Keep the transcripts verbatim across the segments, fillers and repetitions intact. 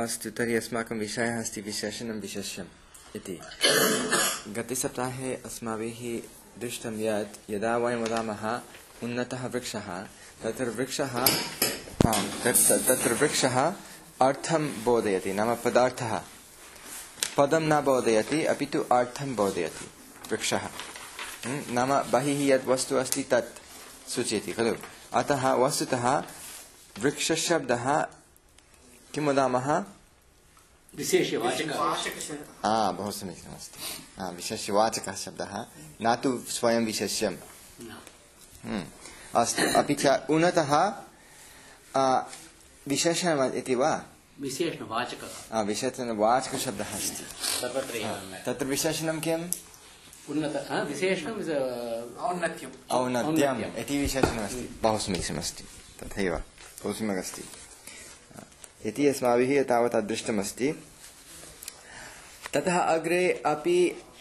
अस्तु, तर्हि अस्माकं विषयः अस्ति विशेषणं विशेष्यम् इति। गतसप्ताहे अस्माभिः दृष्टं यत् यदा वयं वदामः उन्नतः वृक्षः, तत्र वृक्षः तत्र वृक्षः अर्थं बोधयति, नाम पदार्थः पदं न बोधयति, अपि तु अर्थं बोधयति वृक्षः। नाम बहिः यत् वस्तु अस्ति तत् सूचयति खलु। अतः वस्तुतः वृक्षशब्दः किं वदामः? विशेषवाचकः। आ बहु समीचीनमस्ति। विशेषवाचकः शब्दः, न तु स्वयं विशेष्यम्। अस्तु, अपि च उन्नतः विशेषणम् इति वा? विशेषणवाचकः। विशेषणवाचकशब्दः अस्ति। तत्र विशेषणं किम्? उन्नतः विशेषणं औन्नत्यम्। औन्नत्यम् इति विशेषणमस्ति। बहु समीचीनमस्ति। तथैव बहु सम्यक् अस्ति इति अस्माभिः तावत् दृष्टमस्ति। ततः अग्रे अपि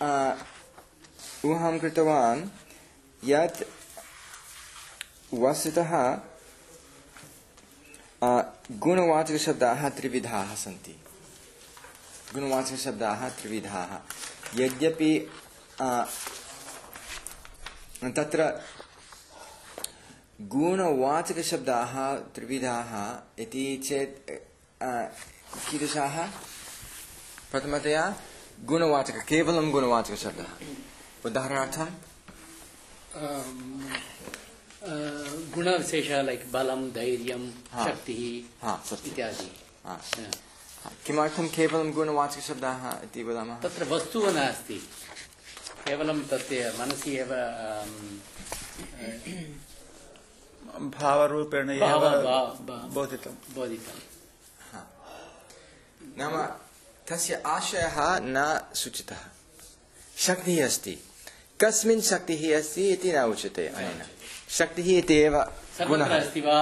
ऊहां कृतवान् यत् वस्तुतः गुणवाचकशब्दाः त्रिविधाः सन्ति। गुणवाचकशब्दाः त्रिविधाः। यद्यपि तत्र गुणवाचकशब्दाः त्रिविधाः इति चेत् कीदृशाः? प्रथमतया गुणवाचक, केवलं गुणवाचकशब्दः। उदाहरणार्थं गुणविशेषः लैक् बलं, धैर्यं, शक्तिः इत्यादि। किमर्थं केवलं गुणवाचकशब्दाः इति वदामः? तत्र वस्तुः नास्ति, केवलं तस्य मनसि एव भावरूपेण बोधितं बोधितं। नाम तस्य आशयः न सूचितः। शक्तिः अस्ति, कस्मिन् शक्तिः अस्ति इति न उच्यते अनेन। शक्तिः इति एव गुणः अस्ति वा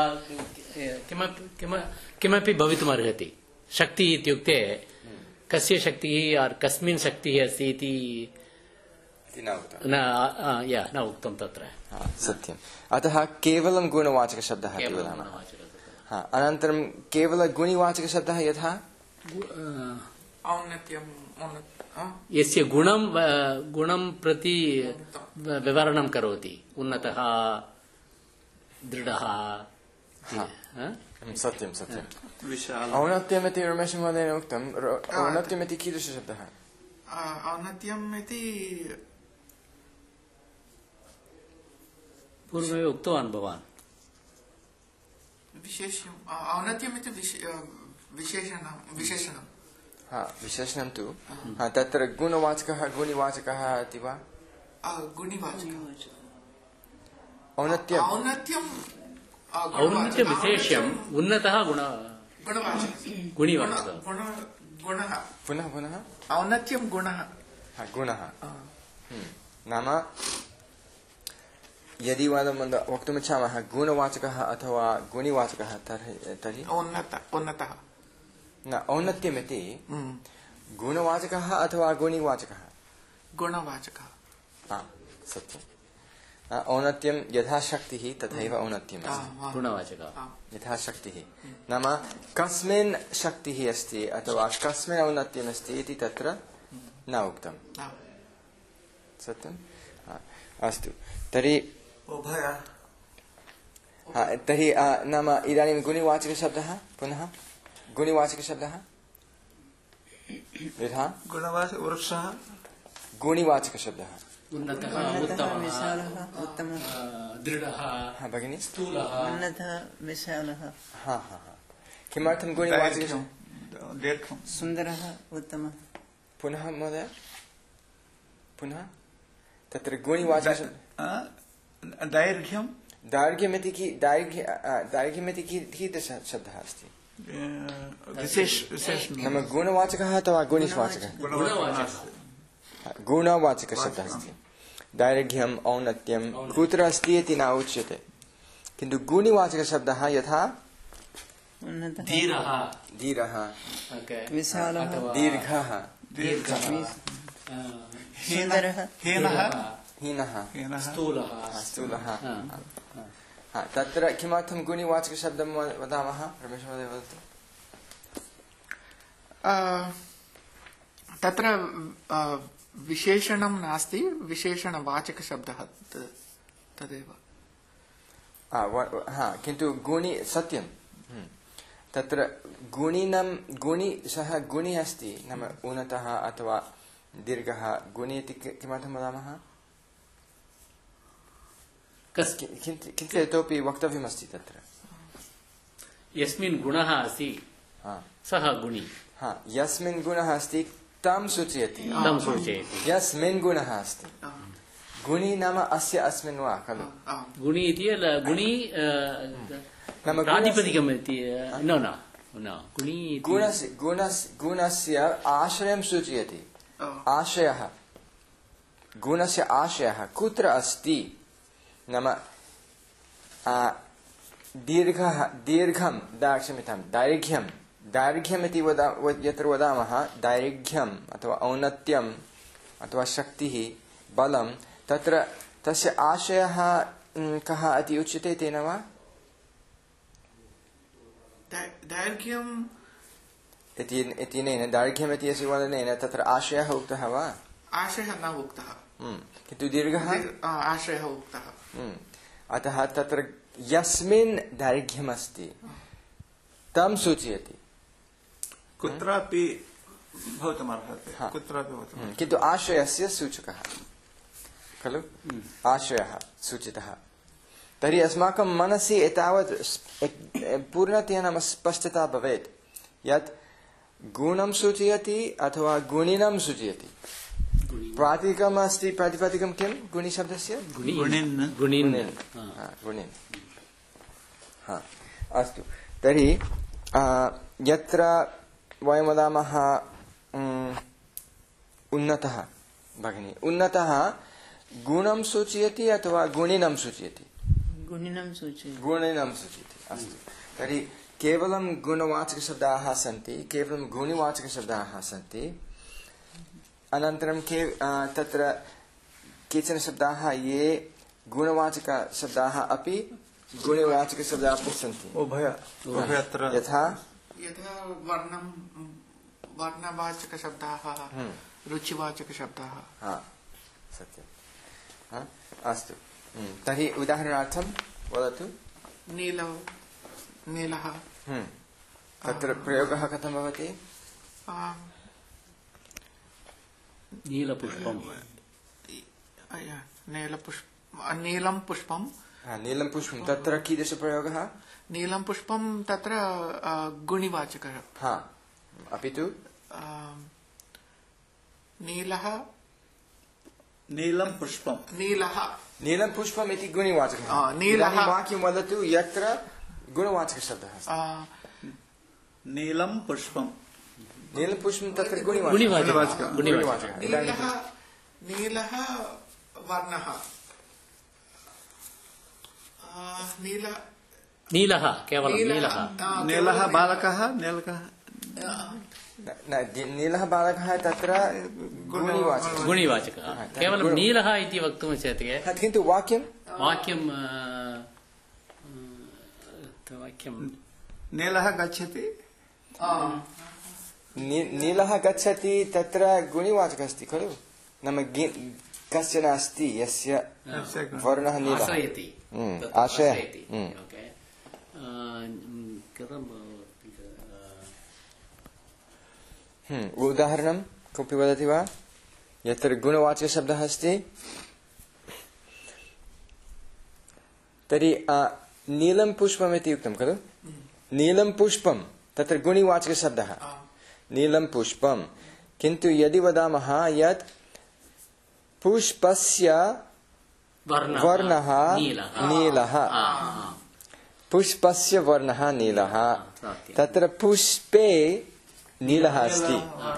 किमपि भवितुमर्हति। शक्तिः इत्युक्ते कस्य शक्तिः और कस्मिन् शक्तिः अस्ति इति न उक्तं तत्र। सत्यम्। अतः केवलं गुणवाचकशब्दः इति वदामः। अनन्तरं केवलगुणिवाचकशब्दः यथा यस्य गुणं गुणं प्रति विवरणं करोति, उन्नतः, दृढः। सत्यं सत्यम्। औन्नत्यम् इति रमेशमहोदयेन उक्तम्। औन्नत्यम् इति कीदृशशब्दः? औन्नत्यम् इति पूर्वमेव उक्तवान् भवान्। विशेषम् औन्नत्यम् इति विशेषणं विशेषणं हा विशेषणं तु तत्र गुणवाचकः गुणिवाचकः इति वा? गुणिवाचकः। औन्नत्यम् औन्नत्यम् औन्नत्य विशेष्यम्, उन्नतः गुण गुणवाचकः। गुणिवाचकः गुणः पुनः पुनः औन्नत्यं गुणः। गुणः नाम यदि वयं वक्तुमिच्छामः गुणवाचकः अथवा गुणिवाचकः तर्हि तर्हि उन्नतः न औन्नत्यमिति गुणवाचकः अथवा गुणिवाचकः? गुणवाचकः। सत्यम्। औन्नत्यं यथा शक्तिः तथैव औन्नत्यम् अस्ति। गुणवाचकः यथा शक्तिः नाम कस्मिन् शक्तिः अस्ति अथवा कस्मिन् औन्नत्यम् अस्ति इति तत्र न उक्तं। सत्यम्। अस्तु, तर्हि तर्हि नाम इदानीं गुणिवाचकशब्दः पुनः गुणिवाचकशब्दः यथा गुणवाचकवृक्षः गुणिवाचकशब्दः उन्नतः, उत्तमः, उत्तमः, दृढः, भगिनी स्थूलः, उन्नतः, विशालः। हा हा हा किमर्थं गुणिवाचकः? सुन्दरः, उत्तमः। पुनः महोदय पुनः तत्र गुणिवाचकशब्दः दैर्घ्यं दैर्घ्यमिति की दैर्घ्य दैर्घ्यमिति कीदृशशब्दः अस्ति? नाम गुणवाचकः अथवा गुणिवाचकः? गुणवाचकशब्दः अस्ति। दैर्घ्यम्, औन्नत्यं कुत्र अस्ति इति न उच्यते, किन्तु गुणिवाचकशब्दः यथा धीरः, धीरः, विशालः, दीर्घः, सुन्दरः, हीनः, स्थूलः, स्थूलः। तत्र किमर्थं गुणिवाचकशब्दं वदामः? रमेश महोदय वदतु। तत्र विशेषणं नास्ति, विशेषणवाचकशब्दः तदेव। हा, किन्तु गुणि सत्यं तत्र गुणिनं गुणि सः गुणि अस्ति, नाम उन्नतः अथवा दीर्घः गुणि इति किमर्थं वदामः? किन्तु इतोपि वक्तव्यमस्ति तत्र। यस्मिन् गुणः अस्ति सः गुणि। हा, यस्मिन् गुणः अस्ति तं सूचयति। तं सूचयति। यस्मिन् गुणः अस्ति, गुणि नाम अस्य अस्मिन् वा खलु? गुणि इति गुणि प्रातिपदिकम् इति न न न गुणि गुणस्य गुणस्य गुणस्य आश्रयं सूचयति। आशयः, गुणस्य आशयः कुत्र अस्ति नाम दीर्घः दीर्घं क्षम्यतां दैर्घ्यं दैर्घ्यम् इति वदा यत्र वदामः दैर्घ्यम् अथवा औन्नत्यम् अथवा शक्तिः बलं, तत्र तस्य आशयः कः इति उच्यते तेन वा? दैर्घ्यम् इत्यनेन दैर्घ्यम् इत्यस्य वदनेन तत्र आशयः उक्तः वा? आशयः न उक्तः, किन्तु दीर्घः आशयः उक्तः। अतः तत्र यस्मिन् दैर्घ्यमस्ति तं सूचयति। कुत्रापि भवितुमर्हति, कुत्रापि भवितुमर्हति, किन्तु आशयस्य सूचकः खलु, आशयः सूचितः। तर्हि अस्माकं मनसि एतावत् पूर्णतया नाम स्पष्टता भवेत् यत् गुणं सूचयति अथवा गुणिनं सूचयति। प्रातिपदिकम् अस्ति, प्रातिपदिकं किं गुणिशब्दस्य? गुणिन् गुणिन् गुणिन्। हा, अस्तु। तर्हि यत्र वयं वदामः उन्नतः, भगिनी उन्नतः गुणं सूचयति अथवा गुणिनं सूचयति? गुणिनं सूचयति। गुणिनं सूचयति। अस्तु। तर्हि केवलं गुणवाचकशब्दाः सन्ति, केवलं गुणिवाचकशब्दाः सन्ति, अनन्तरं के तत्र केचन शब्दाः ये गुणवाचकशब्दाः अपि गुणवाचकशब्दाः अपि सन्ति। उभय उभयत्र यथा यथा वर्णं वर्णवाचकशब्दाः, रुचिवाचकशब्दाः। हा, सत्यं। हा, अस्तु। तर्हि उदाहरणार्थं वदतु। नील नीलः, तत्र प्रयोगः कथं भवति? नीलपुष्पं नीलपुष्प नीलं पुष्पं। नीलं पुष्पं तत्र कीदृशप्रयोगः? नीलं पुष्पं तत्र गुणिवाचकः। हा, अपि तु नीलः नीलं पुष्पं नीलः नीलं पुष्पम् इति गुणिवाचकः। नीलः वाक्यं वदतु यत्र गुणवाचकशब्दः अस्ति। नीलं पुष्पं नीलं पुष्पं तत्र गुणिवाचकः। गुणिवाचकः। नीलः नीलः वर्णः, नीलः नीलः केवलं नीलः। नीलः बालकः, नीलकः नीलः बालकः तत्र गुणिवाचकः। गुणिवाचकः केवलं नीलः इति वक्तुं शक्यते। किन्तु वाक्यं वाक्यं वाक्यं नीलः गच्छति, नीलः गच्छति तत्र गुणिवाचकः अस्ति खलु, नाम कश्चन अस्ति यस्य वर्णः नीलः। आश्रयति, आशयः। उदाहरणं कोऽपि वदति वा यत्र गुणवाचकशब्दः अस्ति? तर्हि नीलं पुष्पम् इति उक्तं खलु, नीलं पुष्पं तत्र गुणिवाचकशब्दः नीलं पुष्पं, किन्तु यदि वदामः यत् पुष्पस्य वर्णः नीलः, पुष्पस्य वर्णः नीलः, तत्र पुष्पे नीलः अस्ति,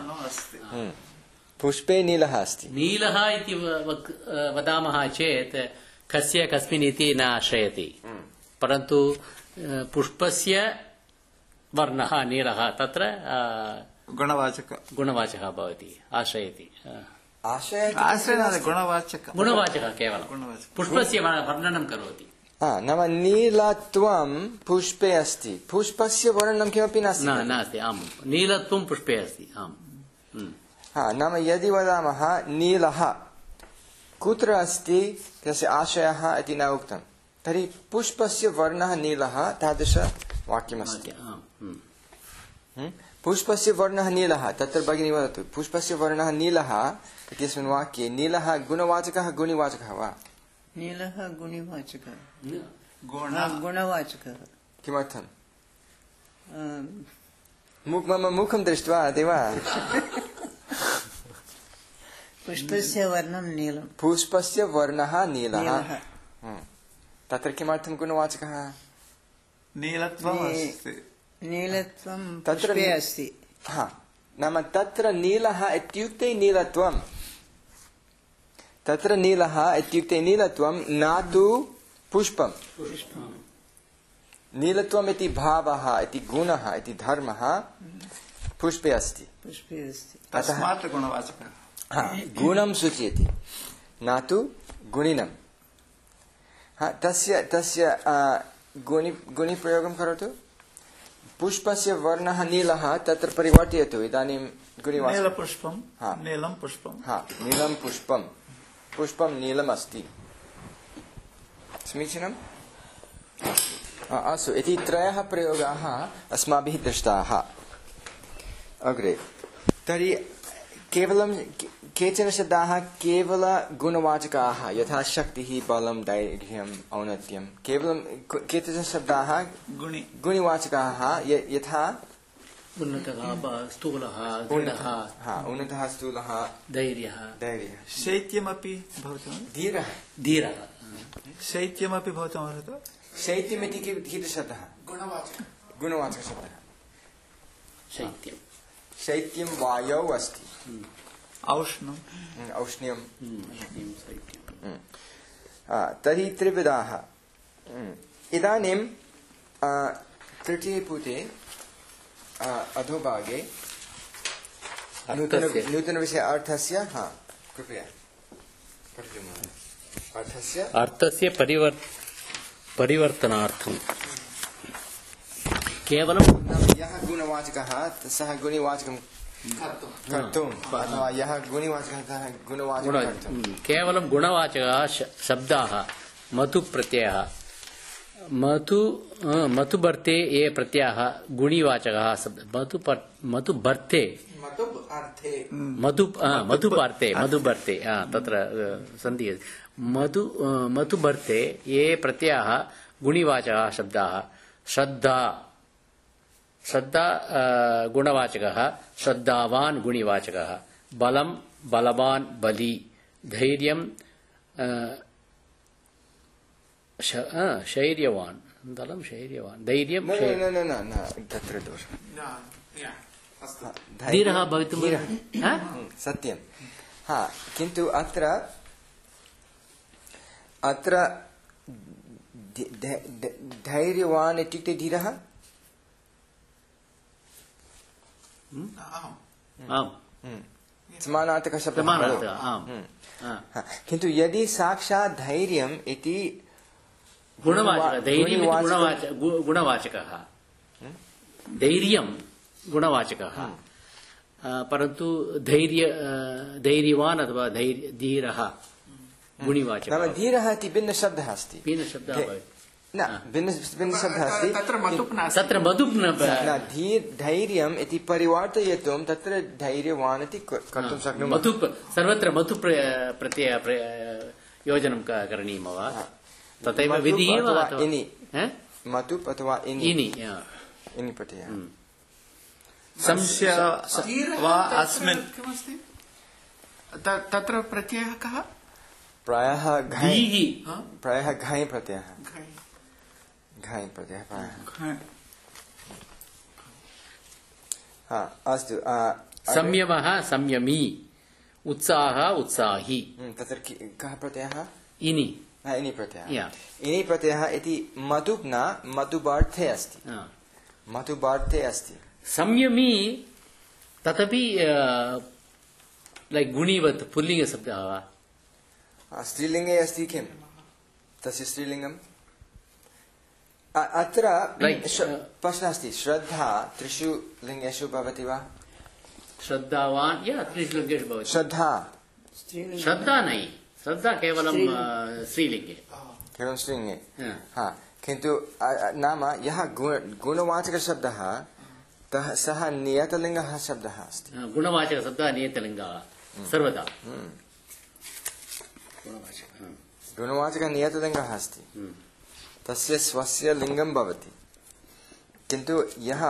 पुष्पे नीलः अस्ति। नीलः इति वदामः चेत् कस्य कस्मिन् इति न आश्रयति, परन्तु पुष्पस्य वर्णः नीलः तत्र गुणवाचक गुणवाचकः भवति, आश्रयति। आश्रयः गुणवाचकः गुणवाचकः केवलं पुष्पस्य वर्णनं करोति। हा नाम नीलत्वं पुष्पे अस्ति पुष्पस्य वर्णनं किमपि नास्ति न नास्ति आम् नीलत्वं पुष्पे अस्ति आम् हा नाम यदि वदामः नीलः कुत्र अस्ति तस्य आशयः इति न उक्तं तर्हि पुष्पस्य वर्णः नीलः तादृशवाक्यमस्ति पुष्पस्य वर्णः नीलः तत्र भगिनी वदतु पुष्पस्य वर्णः नीलः इत्यस्मिन् वाक्ये नीलः गुणवाचकः गुणिवाचकः वा नीलः गुणिवाचकः गुण गुणवाचकः किमर्थं आम्, मुख मम मुखं दृष्ट्वा अति वा पुष्पस्य वर्णं नीलं पुष्पस्य वर्णः नीलः नीलः हम्म। तत्र किमर्थं गुणवाचकः नीलत्वम् नी- अस्ति नीलत्वं तत्र पुष्पे नी- अस्ति हा नाम तत्र नीलः इत्युक्ते नीलत्वं तत्र नीलः इत्युक्ते नीलत्वं न तु पुष्पं नीलत्वम् इति भावः इति गुणः इति धर्मः पुष्पे अस्ति पुष्पे अस्ति तस्मात् गुणवाचकः हा गुणं सूचयति न तु गुणिनं हा तस्य तस्य आ, गुणि गुणिप्रयोगं करोतु पुष्पस्य वर्णः नीलः तत्र परिवर्तयतु इदानीं गुणिवाचकः नीलपुष्पं हा। नीलं पुष्पं हा नीलं पुष्पं पुष्पं नीलम् अस्ति समीचीनम् हा, अस्तु इति त्रयः प्रयोगाः अस्माभिः दृष्टाः अग्रे तर्हि केवलं के- केचन शब्दाः केवल गुणवाचकाः यथा शक्तिः बलं दैर्घ्यम् औन्नत्यं केवलं के- केचन शब्दाः गुणि गुणिवाचकाः य- यथा उन्नतः ब- स्थूलः दृढः हा उन्नतः स्थूलः धैर्यः धैर्यः शैत्यमपि भवति धीरः धीरः शैत्यमपि भवतमर्हति शैत्यमिति कि- कीदृशशब्दः गुणवाचक गुणवाचकशब्दः शैत्यं शैत्यं वायौ अस्ति औष्णं हम्म, औष्ण्यं शैत्यं शैत्यं आ, तर्हि त्रिविधाः हम्म, इदानीं आ, तृतीये पुटे आ, अधोभागे नूतन अर्थस्य। नूतनविषय अर्थस्य हा कृपया पठतु महोदय अर्थस्य अर्थस्य परिवर् परिवर्तनार्थं केवलं यः गुणवाचकः सः गुणिवाचकं कर्तुम् अथवा यः गुणिवाचकः सः गुणवाचकं गुण कर्तुं केवलं गुणवाचकः श- शब्दाः मतु प्रत्ययः मतु अ, मतुभर्ते ये प्रत्ययः गुणिवाचकः शब्द मतु पर- मतुभर्ते मतुब् अर्थे मधु अ, मधुपार्थे मधुभर्ते अ, तत्र अ, सन्धिः अस्ति। मधु अ, मधुभर्ते ये प्रत्ययाः गुणिवाचकाः शब्दाः श्रद्धा श्रद्धा अ, गुणवाचकः श्रद्धावान् गुणिवाचकः बलं बलवान् बली धैर्यं अ, श- अ, शैर्यवान् बलं शैर्यवान् धैर्यं न शै- न न न न तत्र दोषः न या अस्तु धीरः भवितुं धीरः। हा? हम्म, सत्यं हा किन्तु अत्र अत्र ध- ध- ध- धैर्यवान् इत्युक्ते धीरः आम् आम् समानार्थकशब्दः समानार्थः खलु? आम् हम्म। हा। हा, किन्तु यदि साक्षात् धैर्यम् इति गुणवाचकः धैर्यम् इति गुणवाचकं- गुणवाच गु- गुणवाचकः धैर्यं गुणवाचकः अ, परन्तु धैर्य अ, धैर्यवान् अथवा धैर्य धीरः नाम गुणिवाचकः धीरः इति भिन्नशब्दः अस्ति भिन्नशब्दः धै- भवेत् न भिन्न भिन्नशब्दः अस्ति तत्र मतुप् नास्ति तत्र मधु न धीर् धैर्यम् इति परिवर्तयितुं तत्र धैर्यवान् इति क- कर्तुं शक्नुमः मधु सर्वत्र मधु प्र- प्रत्यय प्र- योजनं क- करणीयं वा तथैव मतुप् विधिः वा अथवा अथवा- इनि ह? मतुप् अथवा इनि इनि हा। इनि प्रत्ययः तस्य धीरः वा तत्र अस्मिन् किमस्ति त- तत्र प्रत्ययः कः प्रायः घञ् धीः हा? प्रायः घञ् प्रत्ययः घञ्। घञ् प्रत्ययः प्रायः हा अस्तु आ, अग्रे- संयमः संयमी उत्साहः उत्साही हम्म, तत्र कि- कः प्रत्ययः इनि हा, इनि प्रत्ययः या। इनि प्रत्ययः इति मतुप् न मतुबार्थे अस्ति हा। मतुबार्थे अस्ति संयमी तदपि लैक् गुणीवत् पुल्लिङ्गशब्दः वा हा, स्त्रीलिङ्गे अस्ति किं तस्य स्त्रीलिङ्गं अ- अत्र Like, श्र- uh, प्रश्नः अस्ति श्रद्धा त्रिषु लिङ्गेषु भवति वा श्रद्धावान या त्रिषु लिंगेषु भवति श्रद्धा स्त्रीलिङ्ग श्रद्धा नहीं श्रद्धा केवलं अ, स्त्रीलिंगे केवलं स्त्रीलिङ्गे हा. हा किन्तु अ- अ- नाम यः गुण गुणवाचकशब्दः तः सः नियतलिङ्गः शब्दः अस्ति अ, गुणवाचकशब्दः नियतलिङ्गः सर्वदा गुणवाचक हा. गुणवाचकः नियतलिङ्गः अस्ति हम्म. तस्य स्वस्य लिङ्गं भवति किन्तु यः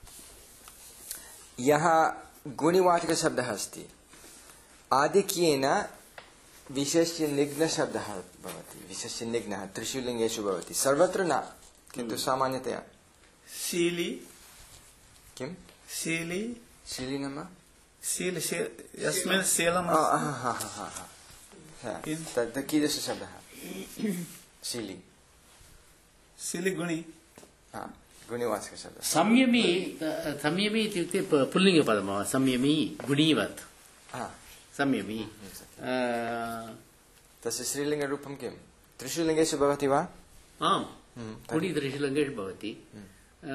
यः गुणिवाचकशब्दः अस्ति आधिक्येन विशेष्य निघ्नशब्दः भवति विशेष्य निघ्नः त्रिषु लिङ्गेषु भवति सर्वत्र न किन्तु सामान्यतया शीली किं शीली शीली नाम शील शील यस्मिन् शीलम् आ, अस्ति। हा, हा, हा, हा, हा. हा, किं? तद् कीदृशशब्दः शीली शीली गुणि हा गुणिवाचकशब्दः संयमी अ, संयमी इत्युक्ते प- पुल्लिङ्गपदं वा? संयमी गुणीवत् हा संयमी अ, तस्य स्त्रीलिङ्गरूपं किं त्रिषु लिङ्गेषु भवति वा आम् हम्म, गुणि त्रिषु लिङ्गेषु भवति अ,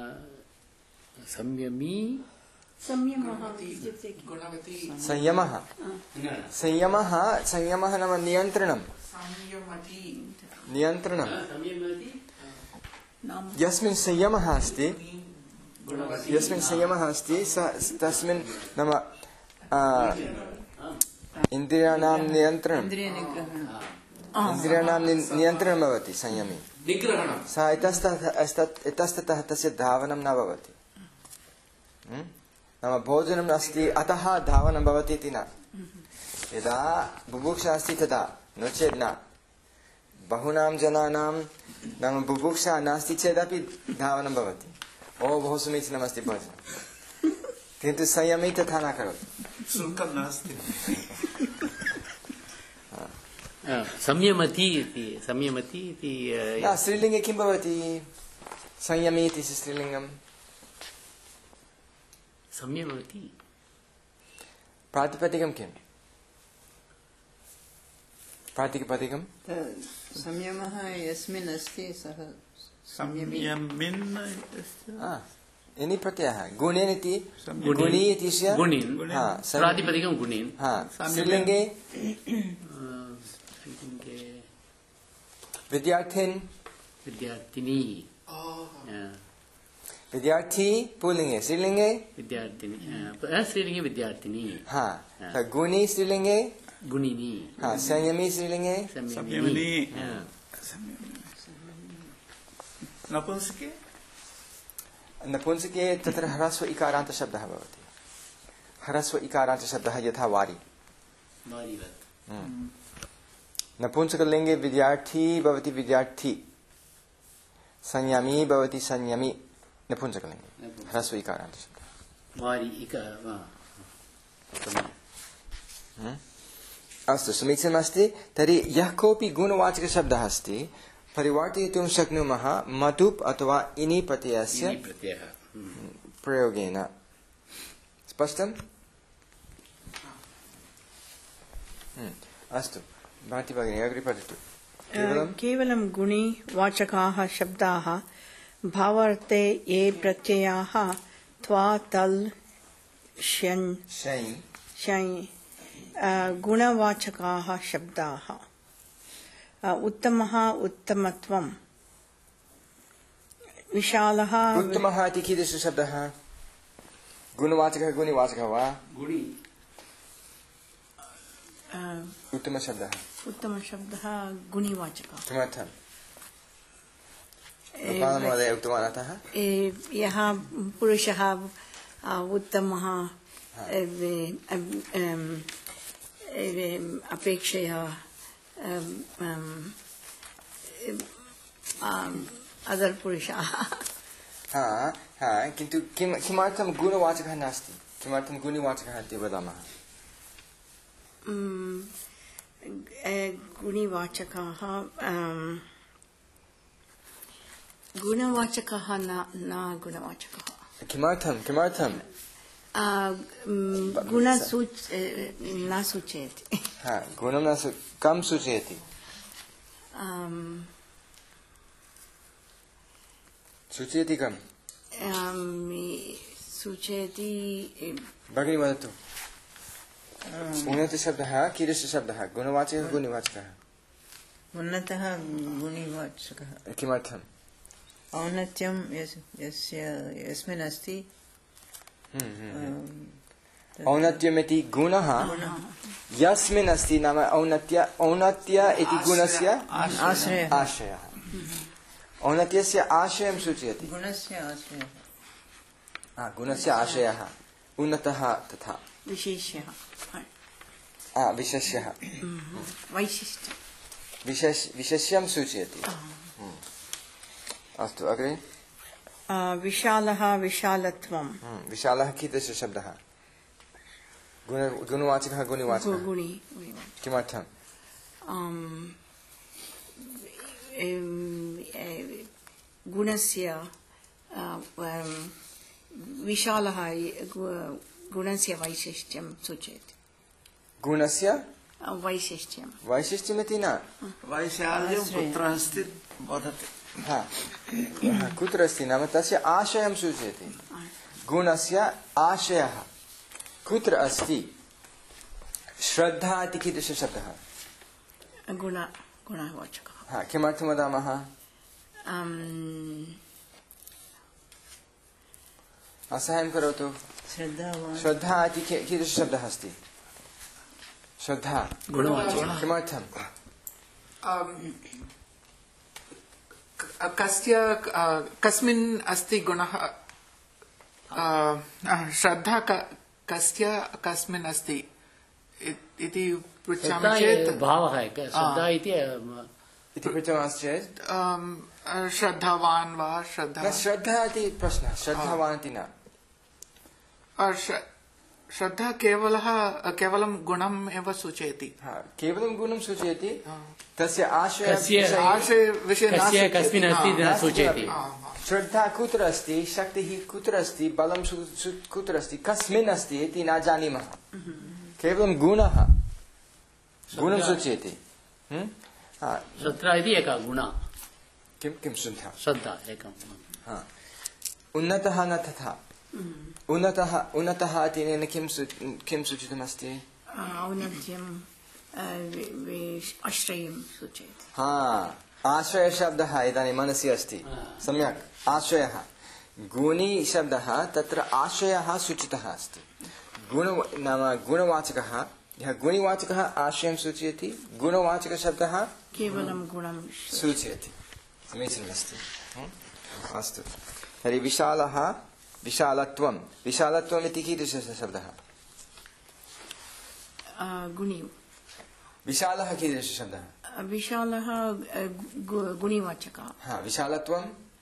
संयमी संयमः इत्युक्ते गुणवती संयमः संयमः संयमः नाम नियन्त्रणं संयमती नियन्त्रणं संयमति नाम यस्मिन् संयमः अस्ति यस्मिन् संयमः अस्ति स तस्मिन् नाम आ, इन्द्रियाणां नियन्त्रणम् इन्द्रियनिग्रहणम् इन्द्रियाणां नि- नियन्त्रणं भवति संयमी निग्रहणं सा इतस्ततः इतस्त- इतस्ततः तस्य धावनं न भवति हम्म? नाम भोजनम् अस्ति अतः धावनं भवति इति न यदा बुभुक्षा अस्ति तदा नो चेत् न बहूनां जनानां नाम बुभुक्षा नास्ति चेदपि धावनं भवति ओ बहु समीचीनमस्ति भोजनं किन्तु संयमी तथा न करोति शुल्कं नास्ति अ, संयमति इति संयमति इति अ, न स्त्रीलिङ्गे किं भवति संयमी इति स्त्रीलिङ्गं संयमति प्रातिपदिकं किं प्रातिपदिकं संयमः यस्मिन् अस्ति सः संयमी संयमिन् इत्यस्य आ, इनि प्रत्ययः गुणेन इति गुणिन्। गुणि इत्यस्य गुणिन् हा सं- प्रातिपदिकं गुणिन् हा संयमे- स्त्रीलिङ्गे अ, स्त्रीलिङ्गे विद्यार्थिन् विद्यार्थिनी अ, विद्यार्थी पुल्लिङ्गे स्त्रीलिङ्गे विद्यार्थिनी अ, स्त्रीलिङ्गे विद्यार्थिनी हा त गुणि स्त्रीलिङ्गे गुणिनी हा संयमी स्त्रीलिङ्गे संयमिनी अ, नपुंसके नपुंसके तत्र ह्रस्व इकारान्तशब्दः भवति ह्रस्व इकारान्तशब्दः यथा वारि वारिवत् नपुंसकलिङ्गे विद्यार्थी भवति विद्यार्थी संयमी भवति संयमी नपुंसकलिङ्गे ह्रस्व इकारान्तशब्दः वारि इक वा, उत्तमम्। हम्म? अस्तु समीचीनमस्ति तर्हि यः कोऽपि गुणवाचकशब्दः अस्ति परिवर्तयितुं शक्नुमः मतुप् अथवा इनि प्रत्ययस्य इति प्रत्ययः हम्म। प्रयोगेन स्पष्टम् हम्म, अस्तु भाति भगिनी अग्रे पठतु केवलं केवलं गुणी वाचकाः शब्दाः भावार्थे ये प्रत्ययाः त्वा तल् श्यन् शै शञ् अ, गुणवाचकाः शब्दाः अ, उत्तमः उत्तमत्वं विशालः उत्तमः इति कीदृशशब्दः गुणवाचकः गुणिवाचकः वा गुणि अ, उत्तमशब्दः उत्तमशब्दः गुणिवाचकः किमर्थम् ए- गोपालमहोदय उक्तवान् अतः ए- यः पुरुषः अ, उत्तमः ए- अ- अम्, ए- अपेक्षया अम्, अम्, अम्, अदर् पुरुषाः हा हा किन्तु किं किमर्थं गुणवाचकः नास्ति किमर्थं गुणिवाचकः इति वदामः अम्, ए- गुणिवाचकाः अम्, गुणवाचकः न न गुणवाचकः किमर्थं किमर्थं अ, अम्, गुणसूच न सूचयति हा गुणं न सू कं सूचयति अम्, सूचयति कम् सूचयति भगिनी वदतु उन्नतशब्दः कीदृशशब्दः गुणवाचकः गुणवाचकः उन्नतः गुणिवाचकः किमर्थम् औन्नत्यं यस् यस्य यस्मिन् अस्ति औन्नत्यमिति गुणः यस्मिन् अस्ति नाम औन्नत्य औन्नत्य इति गुणस्य आश्रयः आशयः औन्नत्यस्य आशयं सूचयति गुणस्य आश्रयः हा गुणस्य आशयः उन्नतः तथा विशेष्यः हा विशेष्यः वैशिष्ट्यं विशेष विशेष्यं सूचयति अस्तु अग्रे विशालः विशालत्वं विशालः कीदृशशब्दः गुण गुणवाचकः गुणवाचकः गुणि किमर्थम् गुणस्य विशालः गुणस्य वैशिष्ट्यं सूचयति गुणस्य वैशिष्ट्यं वैशिष्ट्यमिति न वैशाल्यं कुत्र अस्ति वदति हा कुत्र अस्ति नाम तस्य आशयं सूचयति गुणस्य आशयः कुत्र अस्ति श्रद्धा इति कीदृशशब्दः गुण गुणवाचकः हा किमर्थं वदामः असहायं करोतु श्रद्धावान् श्रद्धा इति कीदृशशब्दः अस्ति श्रद्धा गुणवाचकः किमर्थम् कस्य कस्मिन् अस्ति गुणः श्रद्धा कस्य कस्मिन् अस्ति इति पृच्छामि चेत् भावः श्रद्धा इति इति पृच्छामश्चेत् श्रद्धावान् वा श्रद्धा श्रद्धा इति प्रश्नः श्रद्धावान् इति न श्रद्धा केवलः केवलं गुणम् एव सूचयति केवलं गुणं सूचयति तस्य आशय कस्य कस्मिन् अस्ति न सूचयति श्रद्धा कुत्र अस्ति शक्तिः कुत्र अस्ति बलं कुत्र अस्ति कस्मिन् अस्ति इति न जानीमः केवलं गुणः गुणं सूचयति श्रद्धा इति एकः गुणः किं किं श्रद्धा श्रद्धा एकं उन्नतः न तथा उन्नतः उन्नतः इत्यनेन किं किं सूचितमस्ति औन्नत्यं आश्रयं सूचयति हा आश्रयशब्दः इदानीं मनसि अस्ति सम्यक् आश्रयः गुणी शब्दः तत्र आश्रयः सूचितः अस्ति गुण नाम गुणवाचकः यः गुणिवाचकः आश्रयं सूचयति गुणवाचकशब्दः केवलं गुणं सूचयति समीचीनमस्ति अस्तु तर्हि विशालः विशालत्वं विशालत्वम् इति कीदृशः शब्दः गुणि विशालः कीदृशः शब्दः विशालः गुणिवाचकः हा विशालत्वं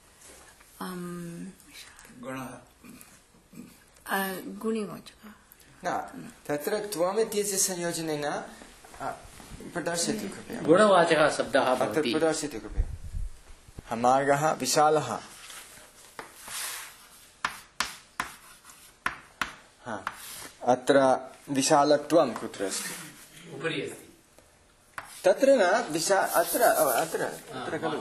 गुणः गुणिवाचकः न तत्र त्वम् इत्यस्य संयोजनेन प्रदर्शयतु कृपया गुणवाचकः शब्दः अत्र भवति प्रदर्शयतु कृपया मार्गः विशालः हा अत्र विशालत्वं कुत्र अस्ति उपरि अस्ति तत्र न विशा अत्र अत्र अत्र खलु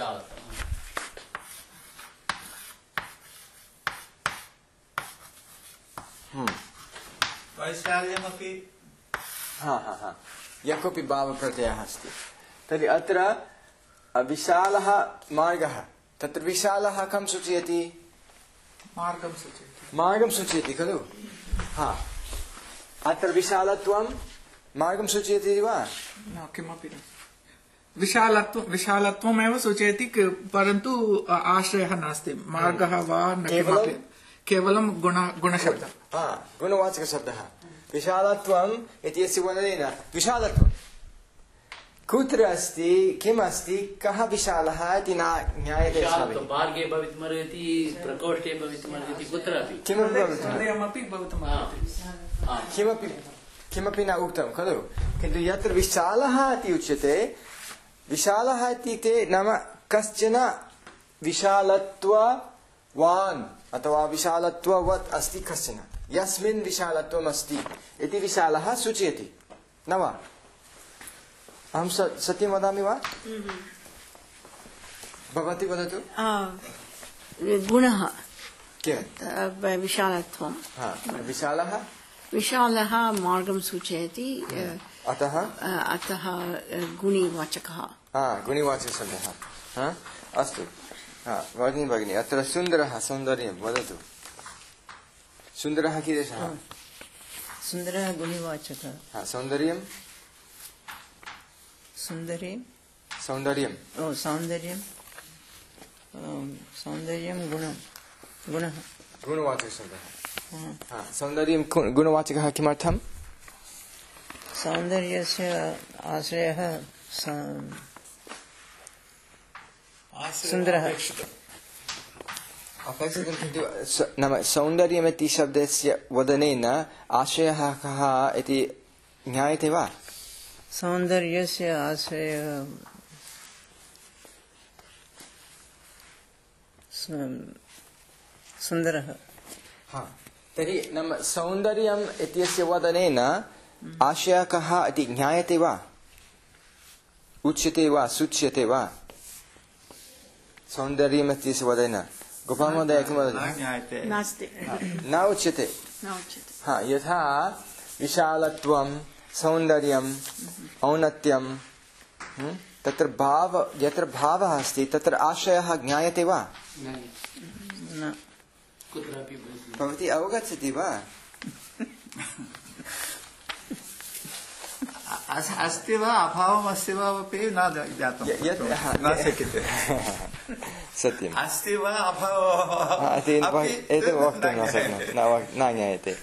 वैशाल्यमपि हा हा हा यः कोऽपि भावप्रत्ययः अस्ति तर्हि अत्र विशालः मार्गः तत्र विशालः कं सूचयति मार्गं सूचयति मार्गं सूचयति खलु हा अत्र विशालत्वं मार्गं सूचयति वा न किमपि न विशालत्वं विशालत्वमेव सूचयति परन्तु आश्रयः नास्ति मार्गः वा न किमपि केवलं गुण गुणशब्दः हा गुणवाचकशब्दः विशालत्वम् इत्यस्य वर्णनेन विशालत्वं कुत्र अस्ति किम् अस्ति कः विशालः इति न ज्ञायते अस्माभिः मार्गे भवितुमर्हति प्रकोष्ठे भवितुमर्हति कुत्रापि किमपि भवितुम् हृदयमपि भवितुमर्हति किमपि किमपि न उक्तं खलु किन्तु यत्र विशालः इति उच्यते विशालः इत्युक्ते नाम कश्चन विशालत्ववान् अथवा विशालत्ववत् अस्ति कश्चन यस्मिन् विशालत्वम् अस्ति इति विशालः सूचयति न वा अहं सत्यं वदामि वा भवती वदतु गुणः किं विशालत्वं हा विशालः विशालः मार्गं सूचयति अतः अतः गुणिवाचकः हा गुणिवाचकशब्दः हा अस्तु हा भगिनी भगिनी अत्र सुन्दरः सौन्दर्यं वदतु सुन्दरः कीदृशः सुन्दरः गुणिवाचकः हा सौन्दर्यं सुन्दरी सौन्दर्यं ओ सौन्दर्यं सौन्दर्यं गुणं गुणः गुणवाचकशब्दः हा सौन्दर्यं गुणवाचकः किमर्थं सौन्दर्यस्य आश्रयः सुन्दरः अपेक्षितं किन्तु नाम सौन्दर्यमिति शब्दस्य वदनेन आशयः कः इति ज्ञायते वा सौन्दर्यस्य आश्रयः सुन्दरः हा तर्हि नाम सौन्दर्यम् इत्यस्य वदनेन आशयः कः इति ज्ञायते वा उच्यते वा सूच्यते वा सौन्दर्यम् इत्यस्य वदनेन गोपालमहोदय किं वदति नास्ति न उच्यते न उच्यते हा यथा विशालत्वं सौन्दर्यम् औन्नत्यं तत्र भाव यत्र भावः अस्ति तत्र आशयः ज्ञायते वा न भवती अवगच्छति वा अस्ति वा अभावम् अस्ति वा अपि न ज्ञातं न शक्यते सत्यम् अस्ति वा अभावः एतत् वक्तुं न शक्नोति न ज्ञायते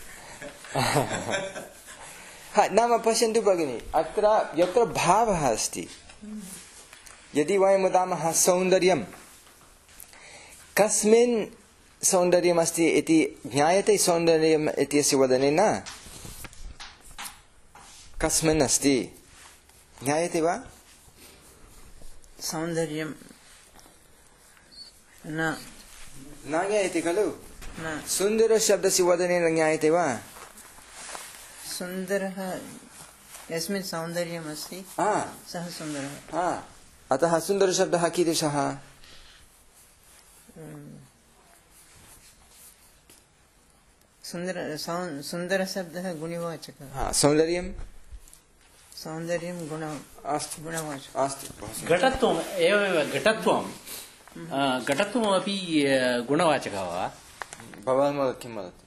नाम पश्यन्तु भगिनि अत्र यत्र भावः अस्ति यदि वयं वदामः सौन्दर्यं कस्मिन् सौन्दर्यम् अस्ति इति ज्ञायते सौन्दर्यम् इत्यस्य वदनेन कस्मिन् अस्ति ज्ञायते वा सौन्दर्यं न न ज्ञायते खलु न सुन्दरशब्दस्य वदनेन ज्ञायते वा सुन्दरः यस्मिन् सौन्दर्यम् अस्ति हा सः सुन्दरः हा अतः सुन्दरशब्दः कीदृशः सुन्दर सुन्दरशब्दः गुणवाचकः हा सौन्दर्यं सौन्दर्यं गुण अस्तु गुणवाचकः अस्तु घटत्वम् एवमेव घटत्वं घटत्वमपि गुणवाचकः वा भवान् किं वदति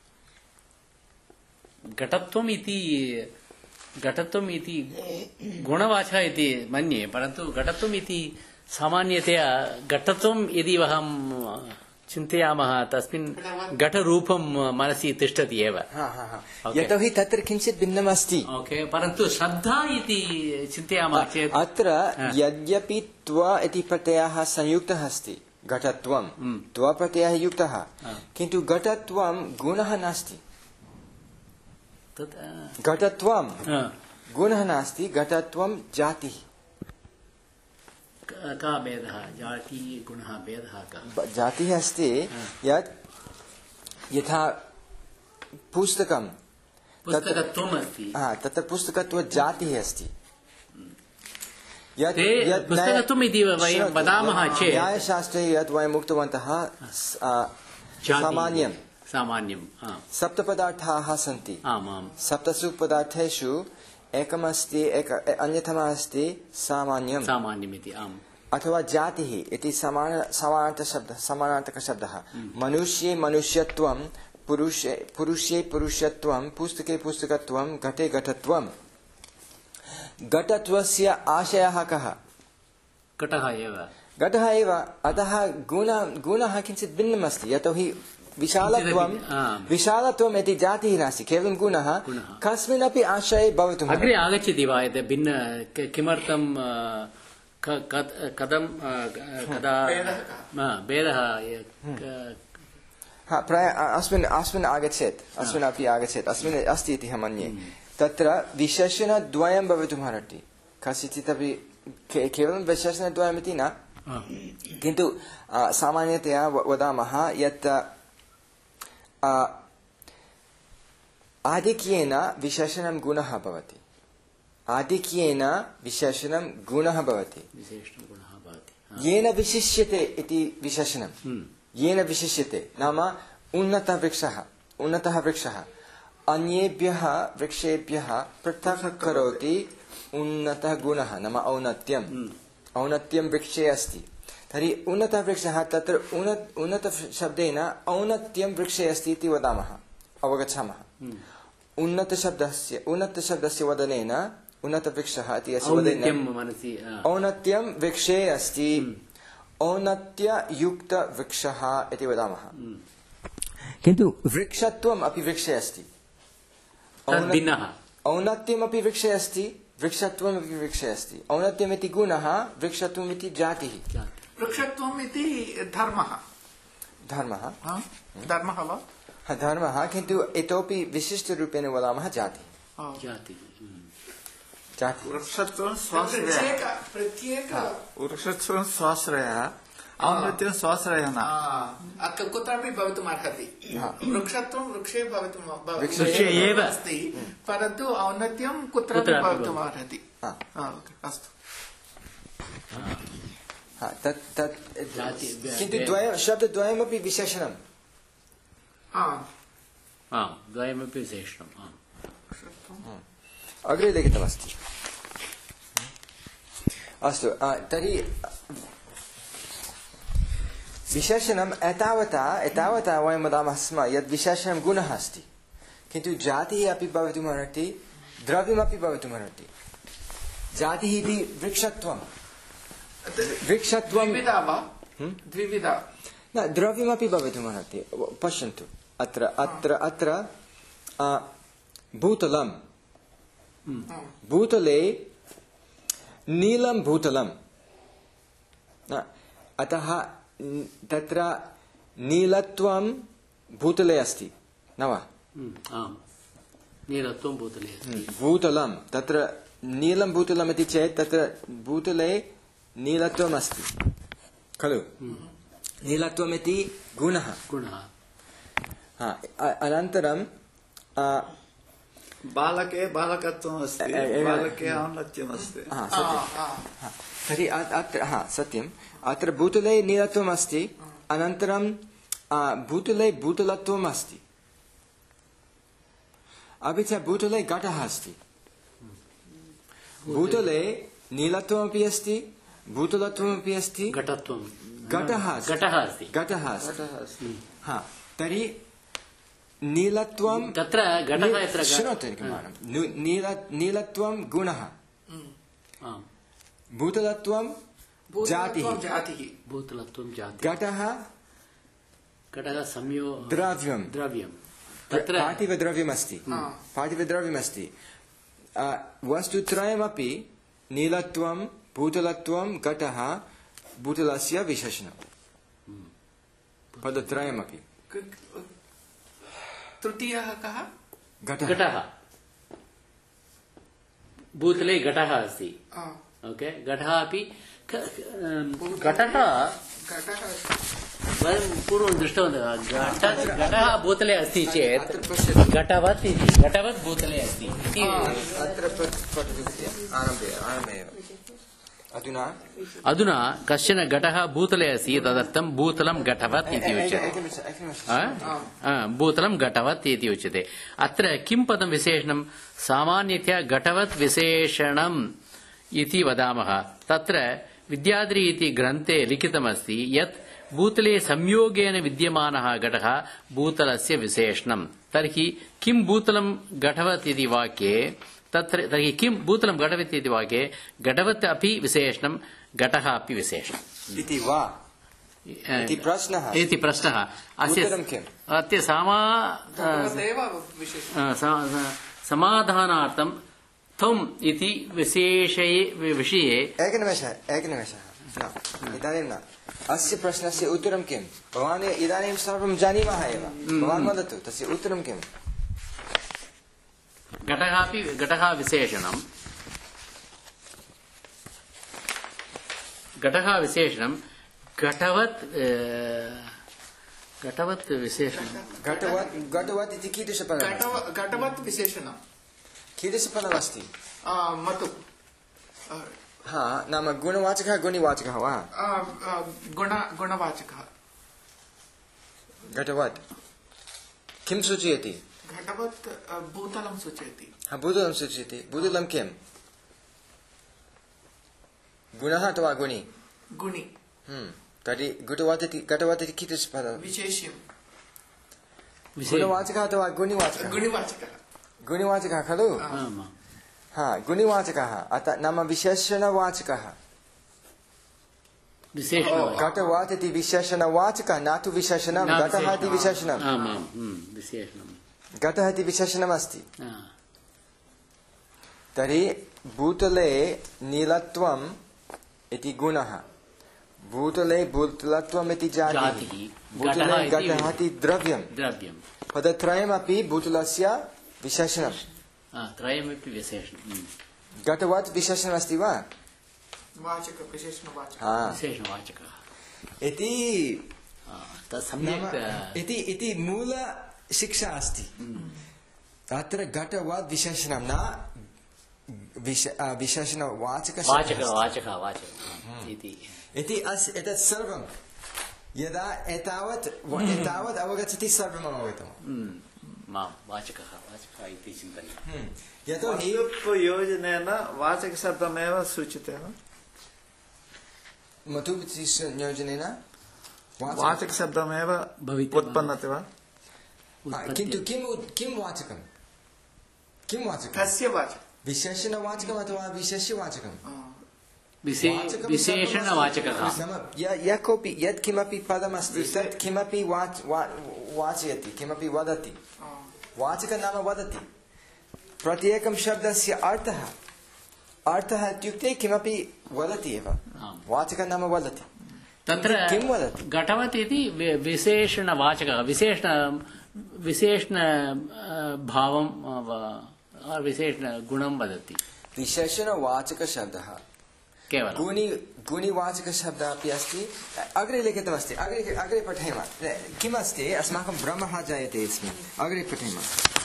घटत्वम् इति घटत्वम् इति गुणवाचकः इति मन्ये परन्तु घटत्वम् इति सामान्यतया घटत्वं यदि वयं चिन्तयामः तस्मिन् घटरूपं मनसि तिष्ठति एव यतोहि तत्र किञ्चित् भिन्नमस्ति ओके परन्तु श्रद्धा इति चिन्तयामः चेत् अत्र यद्यपि त्व इति प्रत्ययः संयुक्तः अस्ति घटत्वं त्व प्रत्ययः युक्तः किन्तु घटत्वं गुणः नास्ति घटत्वं गुणः नास्ति घटत्वं जातिः का भेदः जाति गुणः भेदः का जातिः अस्ति यत् यथा पुस्तकं पुस्तकत्वम् अस्ति हा तत्र पुस्तकत्व जातिः अस्ति यत् यत् पुस्तकत्वम् इति वयं वदामः चेत् न्यायशास्त्रे यत् वयम् उक्तवन्तः सामान्यं सामान्यं सप्तपदार्थाः सन्ति आमां सप्तसु पदार्थेषु एकमस्ति एक अन्यतमः अस्ति सामान्यं सामान्यमिति आम् अथवा जातिः इति समान समानार्थशब्दः समानार्थकशब्दः मनुष्ये मनुष्यत्वं पुरुषे पुरुषे पुरुषत्वं पुस्तके पुस्तकत्वं घटे घटत्वं घटत्वस्य आशयः कः घटः एव घटः एव अतः गुण गुणः किञ्चित् भिन्नमस्ति यतोहि विशालत्वं विशालत्वम् इति जातिः नास्ति केवलं गुणः कस्मिन्नपि आशये भवितुम् अग्रे आगच्छति वा यत् भिन्न किमर्थं कथं कदा भेदः प्राय अस्मिन् अस्मिन् आगच्छेत् अस्मिन् अपि आगच्छेत् अस्मिन् अस्ति इति अहं मन्ये तत्र विशेषणद्वयं भवितुमर्हति कस्यचित् अपि केवलं विशेषणद्वयमिति न किन्तु सामान्यतया वदामः यत् आधिक्येन विशेषणं गुणः भवति आधिक्येन विशेषणं गुणः भवति येन विशिष्यते इति विशेषणं येन विशिष्यते नाम उन्नतः वृक्षः उन्नतः वृक्षः अन्येभ्यः वृक्षेभ्यः पृथक् करोति उन्नतः गुणः नाम औन्नत्यम् औन्नत्यं वृक्षे अस्ति तर्हि उन्नतः वृक्षः तत्र उन्नत उन्नतशब्देन औन्नत्यं वृक्षे अस्ति इति वदामः अवगच्छामः उन्नतशब्दस्य उन्नतशब्दस्य वदनेन उन्नतवृक्षः इति अस्य वदनेन औन्नत्यं वृक्षे अस्ति औन्नत्ययुक्तवृक्षः इति वदामः किन्तु वृक्षत्वम् अपि वृक्षे अस्ति औन्नत्यमपि वृक्षे अस्ति वृक्षत्वमपि वृक्षे अस्ति औन्नत्यमिति गुणः वृक्षत्वमिति जातिः वृक्षत्वम् इति धर्मः धर्मः धर्मः वा धर्मः किन्तु इतोपि विशिष्टरूपेण वदामः जातिः जातिः जातिः वृक्षत्वं स्वाश्रयः प्रत्येकः वृक्षत्वं स्वाश्रयः औन्नत्यं स्वाश्रयः न अत्र कुत्रापि भवितुम् अर्हति वृक्षत्वं वृक्षे भवितुम् वृक्षे एव अस्ति परन्तु औन्नत्यं कुत्रापि भवितुम् अर्हति अस्तु तत् तत् किन्तु द्वयं शब्दद्वयमपि विशेषणम् आम् द्वयमपि विशेषणम् अग्रे लिखितमस्ति अस्तु तर्हि विशेषणम् एतावता एतावता वयं वदामः स्म यद् विशेषणं गुणः अस्ति किन्तु जातिः अपि भवितुमर्हति द्रव्यमपि भवितुमर्हति जातिः इति वृक्षत्वं वृक्षत्वं द्विविधा वा द्विविधा न द्रव्यमपि भवितुमर्हति पश्यन्तु अत्र अत्र अत्र भूतलं भूतले नीलं भूतलं अतः तत्र नीलत्वं भूतले अस्ति न वा नीलत्वं भूतले भूतलं तत्र नीलं भूतलम् इति चेत् तत्र भूतले नीलत्वम् अस्ति खलु नीलत्वमिति गुणः गुणः अनन्तरं बालके बालकत्वम् अस्ति बालके औन्नत्यम् अस्ति तर्हि अत्र हा सत्यम् अत्र भूतले नीलत्वम् अस्ति अनन्तरं भूतले भूतलत्वम् अस्ति अपि च भूतले घटः अस्ति भूतले नीलत्वमपि अस्ति भूतलत्वमपि अस्ति घटत्वं घटः घटः अस्ति घटः अस्ति हा तर्हि नीलत्वं तत्र घटः यत्र शृणोतु एकवारं नील नीलत्वं गुणः भूतलत्वं जातिः जातिः भूतलत्वं जातिः घटः घटः संयो द्रव्यं द्रव्यं तत्र पार्थिवद्रव्यमस्ति पार्थिवद्रव्यमस्ति वस्तुत्रयमपि नीलत्वं भूतलत्वं घटः भूतलस्य विशेषणं पदत्रयमपि तृतीयः कः घटः भूतले घटः अस्ति ओके घटः अपि घटः वयं पूर्वं दृष्टवन्तः घटः भूतले अस्ति चेत् घटवत् इति घटवत् भूतले अस्ति अधुना अधुना कश्चन घटः भूतले अस्ति तदर्थं भूतलं घटवत् इति उच्यते भूतलं घटवत् इति उच्यते अत्र किं पदं विशेषणं सामान्यतया घटवत् विशेषणम् इति वदामः तत्र विद्याधरी इति ग्रन्थे लिखितमस्ति यत् भूतले संयोगेन विद्यमानः घटः भूतलस्य विशेषणं तर्हि किं भूतलं घटवत् इति वाक्ये तत्र तर्हि किं भूतलं घटवत् इति वाक्ये घटवत् अपि विशेषणं घटः अपि विशेषणम् इति वा इति प्रश्नः इति प्रश्नः अस्य अस्य सामा समाधानार्थं त्वम् इति विशेषे विषये एकनिमेषः एकनिमेषः इदानीं न अस्य प्रश्नस्य उत्तरं किं भवान् इदानीं सर्वं जानीमः एव भवान् वदतु तस्य उत्तरं किम् घटः अपि घटः विशेषणं घटः विशेषणं घटवत् घटवत् विशेषणं घटवत् घटवत् इति कीदृशपदं घटवत् विशेषणं कीदृशपदमस्ति मतु हा नाम गुणवाचकः गुणिवाचकः वा गुण गुणवाचकः घटवत् किं सूचयति? घटवत् भूतलं सूचयति. हा, भूतलं सूचयति. भूतलं किं? गुणः अथवा गुणि? गुणि. तर्हि घटवत् इति घटवत् इति कीदृशपदं? विशेष्यं. गुणवाचकः अथवा गुणिवाचकः? गुणिवाचकः. गुणिवाचकः खलु? हा, गुणिवाचकः अतः नाम विशेषणवाचकः. घटवत् इति विशेषणवाचकः, न तु विशेषणं. घटः इति विशेषणं. घटः इति विशेषणमस्ति. तर्हि भूतले नीलत्वम् इति गुणः, भूतले भूतलत्वम् इति जातिः, भूतले घटः इति द्रव्यं. पदत्रयमपि भूतलस्य विशेषणं. त्रयमपि विशेषणं. घटवत् विशेषणमस्ति वा? वाचक विशेषणवाचक. विशेषणवाचकः इति सम्यक् इति इति मूलशिक्षा अस्ति. अत्र घटवत् विशेषणं न विशेषणवाचकः. वाचकः वाचकः इति इति अस् एतत् सर्वं यदा एतावत् एतावत् अवगच्छति सर्वम् अवगतम्. मां वाचकः वाचकः इति चिन्तनीयम्. यतोहि योजनेन वाचकशब्दमेव सूचिते वा? मतुसंयोजनेन वाचकशब्दमेव उत्पन्नते वा? किन्तु किं किं वाचकं? किं वाचकं? कस्य वाचकं? विशेषणवाचकम् अथवा विशेष्यवाचकं? विशेषणवाचकः. यः कोऽपि यत् किमपि पदमस्ति तत् किमपि वाचयति, किमपि वदति. वाचकं नाम वदति. प्रत्येकं शब्दस्य अर्थः अर्थः इत्युक्ते किमपि वदति एव. वाचकं नाम वदति. तत्र किं वदति? घटवत् इति विशेषणवाचकः. विशेषण विशेषण भावं विशेषणगुणं वदति. विशेषणवाचकशब्दः केवलं गुणि गुणिवाचकशब्दः अपि अस्ति. अग्रे लिखितमस्ति. अग्रे अग्रे पठेम. किमस्ति? अस्माकं भ्रमः जायते अस्मिन्. अग्रे पठेम.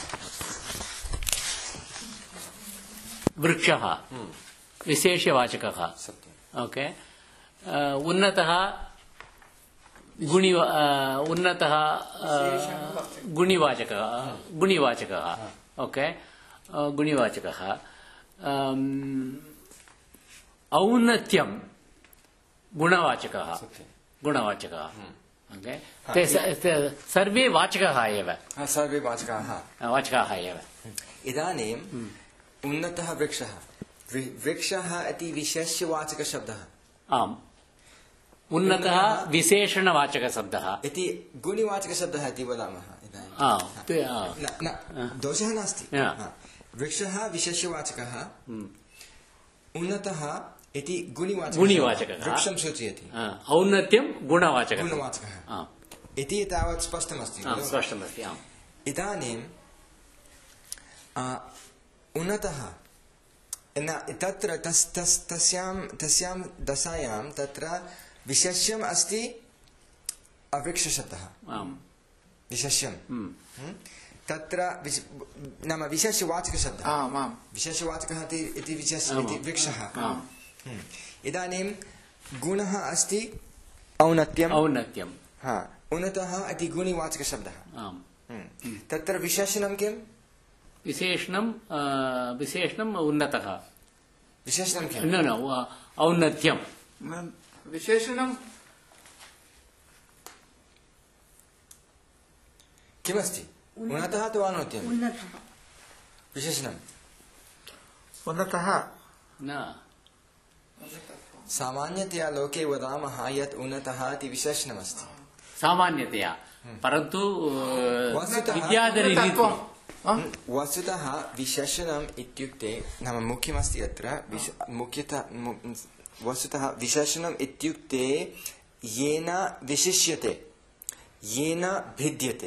वृक्षः विशेषवाचकः. ओके. उन्नतः गुणि उन्नतः गुणिवाचकः. गुणिवाचकः. ओके. गुणिवाचकः. औन्नत्यं गुणवाचकः. गुणवाचकः. ओके. ते सर्वे वाचकाः एव. सर्वे वाचकाः वाचकाः एव. इदानीम् उन्नतः वृक्षः. वृक्षः इति विशेष्यवाचकशब्दः. आम्. उन्नतः विशेषणवाचकशब्दः इति गुणिवाचकशब्दः इति वदामः. दोषः नास्ति. वृक्षः विशेष्यवाचकः, उन्नतः इति गुणिवाचकः. वृक्षं सूचयति. औन्नत्यं गुणवाचकः. गुणवाचकः इति तावत् स्पष्टमस्ति. स्पष्टमस्ति. इदानीम् उन्नतः तत्र तस्यां तस्यां दशायां तत्र विशेष्यम् अस्ति अवृक्षशब्दः. विशेष्यं तत्र नाम विशेष्यवाचकशब्दः. विशेष्यवाचकः इति वृक्षः. इदानीं गुणः अस्ति औन्नत्यम्. औन्नत्यं. हा, उन्नतः इति गुणिवाचकशब्दः. तत्र विशेषणं किम्? विशेषणं विशेषणम् उन्नतः. विशेषणं किं? न न औन्नत्यं. विशेषणं किमस्ति? उन्नतः अथवा औन्नत्यं? विशेषणम् उन्नतः न. सामान्यतया लोके वदामः यत् उन्नतः इति विशेषणमस्ति. सामान्यतया. परन्तु वस्तुतः विशेषणम् इत्युक्ते नाम मुख्यमस्ति अत्र. मुख्यतः वस्तुतः विशेषणम् इत्युक्ते येन विशिष्यते, येन भिद्यते.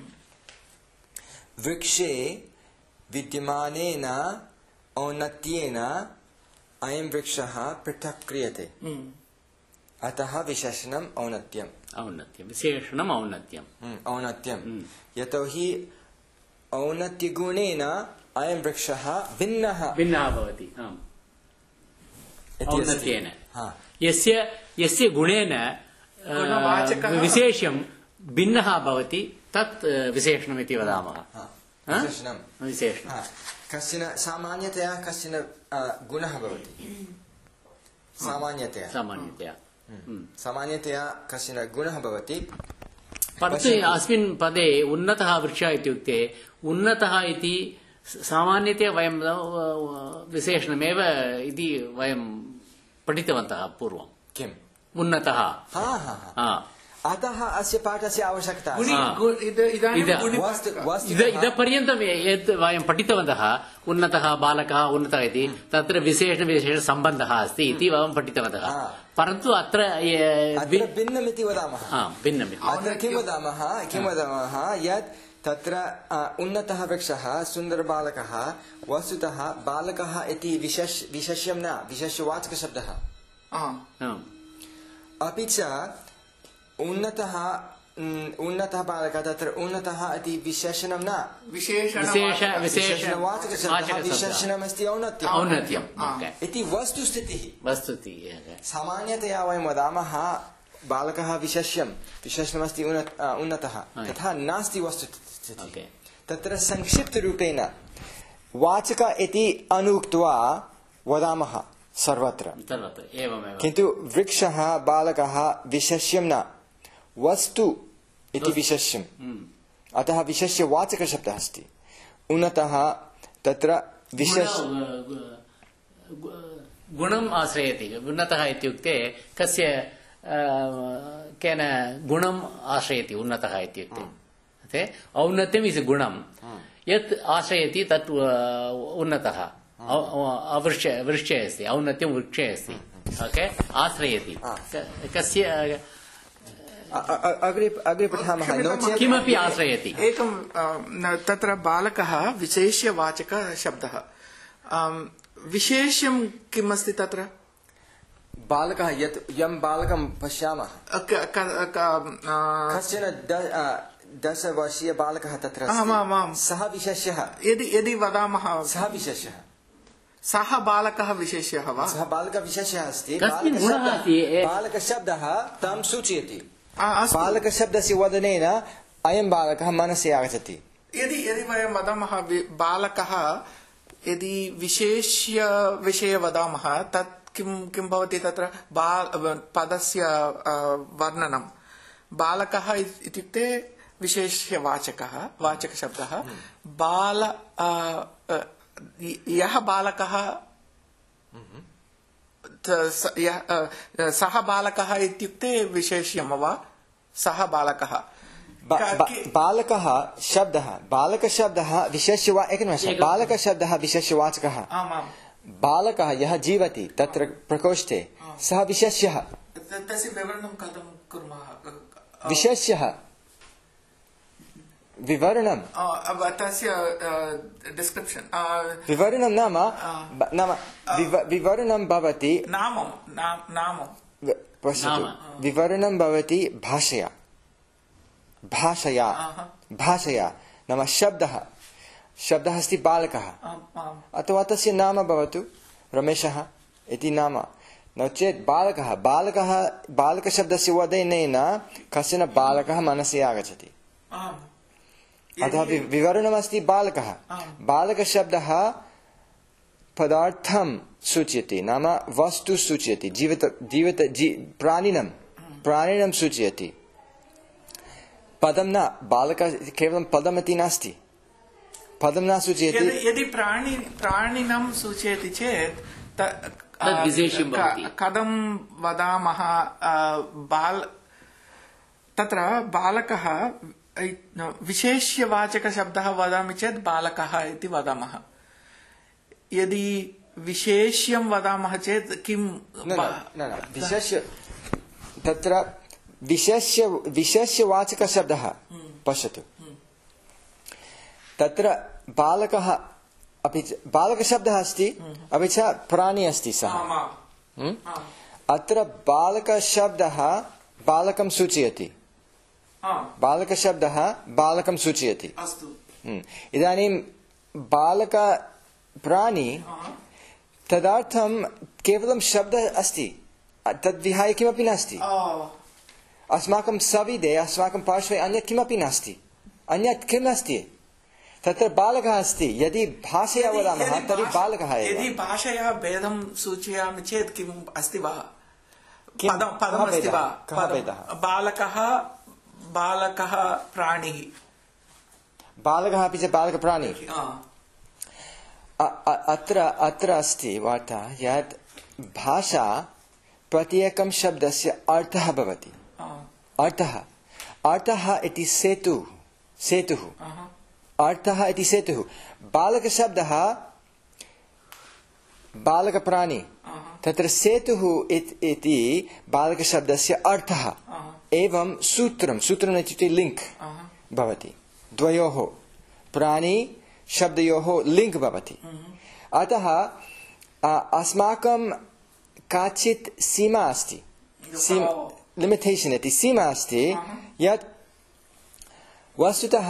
वृक्षे विद्यमानेन औन्नत्येन अयं वृक्षः पृथक् क्रियते. अतः विशेषणम् औन्नत्यम्. औन्नत्यं विशेषणम् औन्नत्यम्. औन्नत्यम्. यतोहि औन्नत्यगुणेन अयं वृक्षः भिन्नः भिन्नः भवति. औन्नत्येन यस्य यस्य गुणेन विशेष्यं भिन्नः भवति तत् विशेषणमिति वदामः विशेषणं विशेषणं कश्चन सामान्यतया कश्चन गुणः भवति सामान्यतया सामान्यतया सामान्यतया कश्चन गुणः भवति परन्तु अस्मिन् पदे उन्नतः वृक्षः इत्युक्ते उन्नतः इति सामान्यतया वयं विशेषणमेव इति वयं पठितवन्तः पूर्वं किम् उन्नतः अतः अस्य पाठस्य आवश्यकता इतः पर्यन्तं यत् वयं पठितवन्तः उन्नतः बालकः उन्नतः इति तत्र विशेषविशेषसम्बन्धः अस्ति इति वयं पठितवन्तः परन्तु अत्र भिन्नमिति वदामः भिन्नमिति अत्र किं वदामः किं वदामः यत् तत्र उन्नतः वृक्षः सुन्दरबालकः वस्तुतः बालकः इति विशेष विशेष्यं न विशेषवाचकशब्दः अपि च उन्नतः उन्नतः बालकः तत्र उन्नतः इति विशेषणं न विशेषणवाचकशब्दः विशेषणमस्ति औन्नत्यम् औन्नत्यम् इति वस्तुस्थितिः वस्तुस्थितिः सामान्यतया वयं वदामः बालकः विशेष्यं विशेषणमस्ति उन्नतः तथा नास्ति वस्तुस्थितिः तत्र संक्षिप्तरूपेण वाचक इति अनुक्त्वा वदामः सर्वत्र किन्तु वृक्षः बालकः विशेष्यं न वस्तु इति विशेष्यम् अतः विशेष्यवाचकशब्दः अस्ति उन्नतः तत्र विशेष गुणम् आश्रयति उन्नतः इत्युक्ते कस्य केन गुणम् आश्रयति उन्नतः इत्युक्ते औन्नत्यम् इस् गुणं यत् आश्रयति तत् उन्नतः वृक्ष वृक्षे अस्ति औन्नत्यं वृक्षे अस्ति ओके आश्रयति कस्य अग्रे अग्रे पठामः किमपि आश्रयति एकं तत्र बालकः विशेष्यवाचकशब्दः विशेष्यं किम् अस्ति तत्र बालकः यत् यं बालकं पश्यामः कश्चन दशवर्षीय बालकः तत्र सः विशेष्यः यदि यदि वदामः सः विशेष्यः सः बालकः विशेष्यः वा सः बालकः विशेष्यः अस्ति बालकशब्दः बालकशब्दः तं सूचयति बालकशब्दस्य वदनेन अयं बालकः मनसि आगच्छति यदि यदि वयं वदामः बालकः यदि विशेष्य विषये वदामः तत् किं किं भवति तत्र पदस्य वर्णनं बालकः इत्युक्ते विशेष्यवाचकः वाचकशब्दः बाल यः बालकः सः बालकः इत्युक्ते विशेष्यं वा सः बालकः बालकः शब्दः बालकशब्दः विशेष्यवा एकनिमेषः बालकशब्दः विशेष्यवाचकः बालकः यः जीवति तत्र प्रकोष्ठे सः विशेष्यः तस्य विवरणं कथं कुर्मः विशेष्यः विवरणं तस्य डिस्क्रिप्शन् विवरणं नाम नाम विवरणं भवति नाम नाम पश्यतु विवरणं भवति भाषया भाषया भाषया नाम शब्दः शब्दः अस्ति बालकः अथवा तस्य नाम भवतु रमेशः इति नाम नो चेत् बालकः बालकः बालकशब्दस्य वदनेन कश्चन बालकः मनसि आगच्छति अतः विवरणमस्ति बालकः बालकशब्दः पदार्थं सूचयति नाम वस्तु सूचयति जीवित जीवित जी प्राणिनं प्राणिनं सूचयति पदं न बालक केवलं पदमिति नास्ति पदं न सूचयति यदि प्राणि प्राणिनं सूचयति चेत् कथं वदामः बाल तत्र बालकः विशेष्यवाचकशब्दः वदामि चेत् बालकः इति वदामः यदि विशेष्यं वदामः चेत् किं विशेष्य तत्र विशेष्य विशेष्यवाचकशब्दः पश्यतु तत्र बालकः अपि च बालकशब्दः अस्ति अपि च प्राणी अस्ति सः अत्र बालकशब्दः बालकं सूचयति बालकशब्दः बालकं सूचयति इदानीं बालक प्राणी तदर्थं केवलं शब्दः अस्ति तद्विहाय किमपि नास्ति अस्माकं सविधे अस्माकं पार्श्वे अन्यत् किमपि नास्ति अन्यत् किम् अस्ति तत्र बालकः अस्ति यदि भाषया वदामः तर्हि बालकः एव यदि भाषया भेदं सूचयामि चेत् किम् अस्ति वा पदं पदमस्ति वा बालकः बालकः प्राणिः बालकः अपि च बालकप्राणी अत्र अत्र अस्ति वार्ता यत् भाषा प्रत्येकं शब्दस्य अर्थः भवति अर्थः अर्थः इति सेतुः सेतुः अर्थः इति सेतुः बालकशब्दः बालकप्राणी तत्र सेतुः इति बालकशब्दस्य अर्थः एवं सूत्रं सूत्रम् इत्युक्ते लिङ्क् भवति द्वयोः प्राणी शब्दयोः लिङ्क् भवति अतः अस्माकं काचित् सीमा अस्ति लिमिटेशन् इति सीमा अस्ति यत् वस्तुतः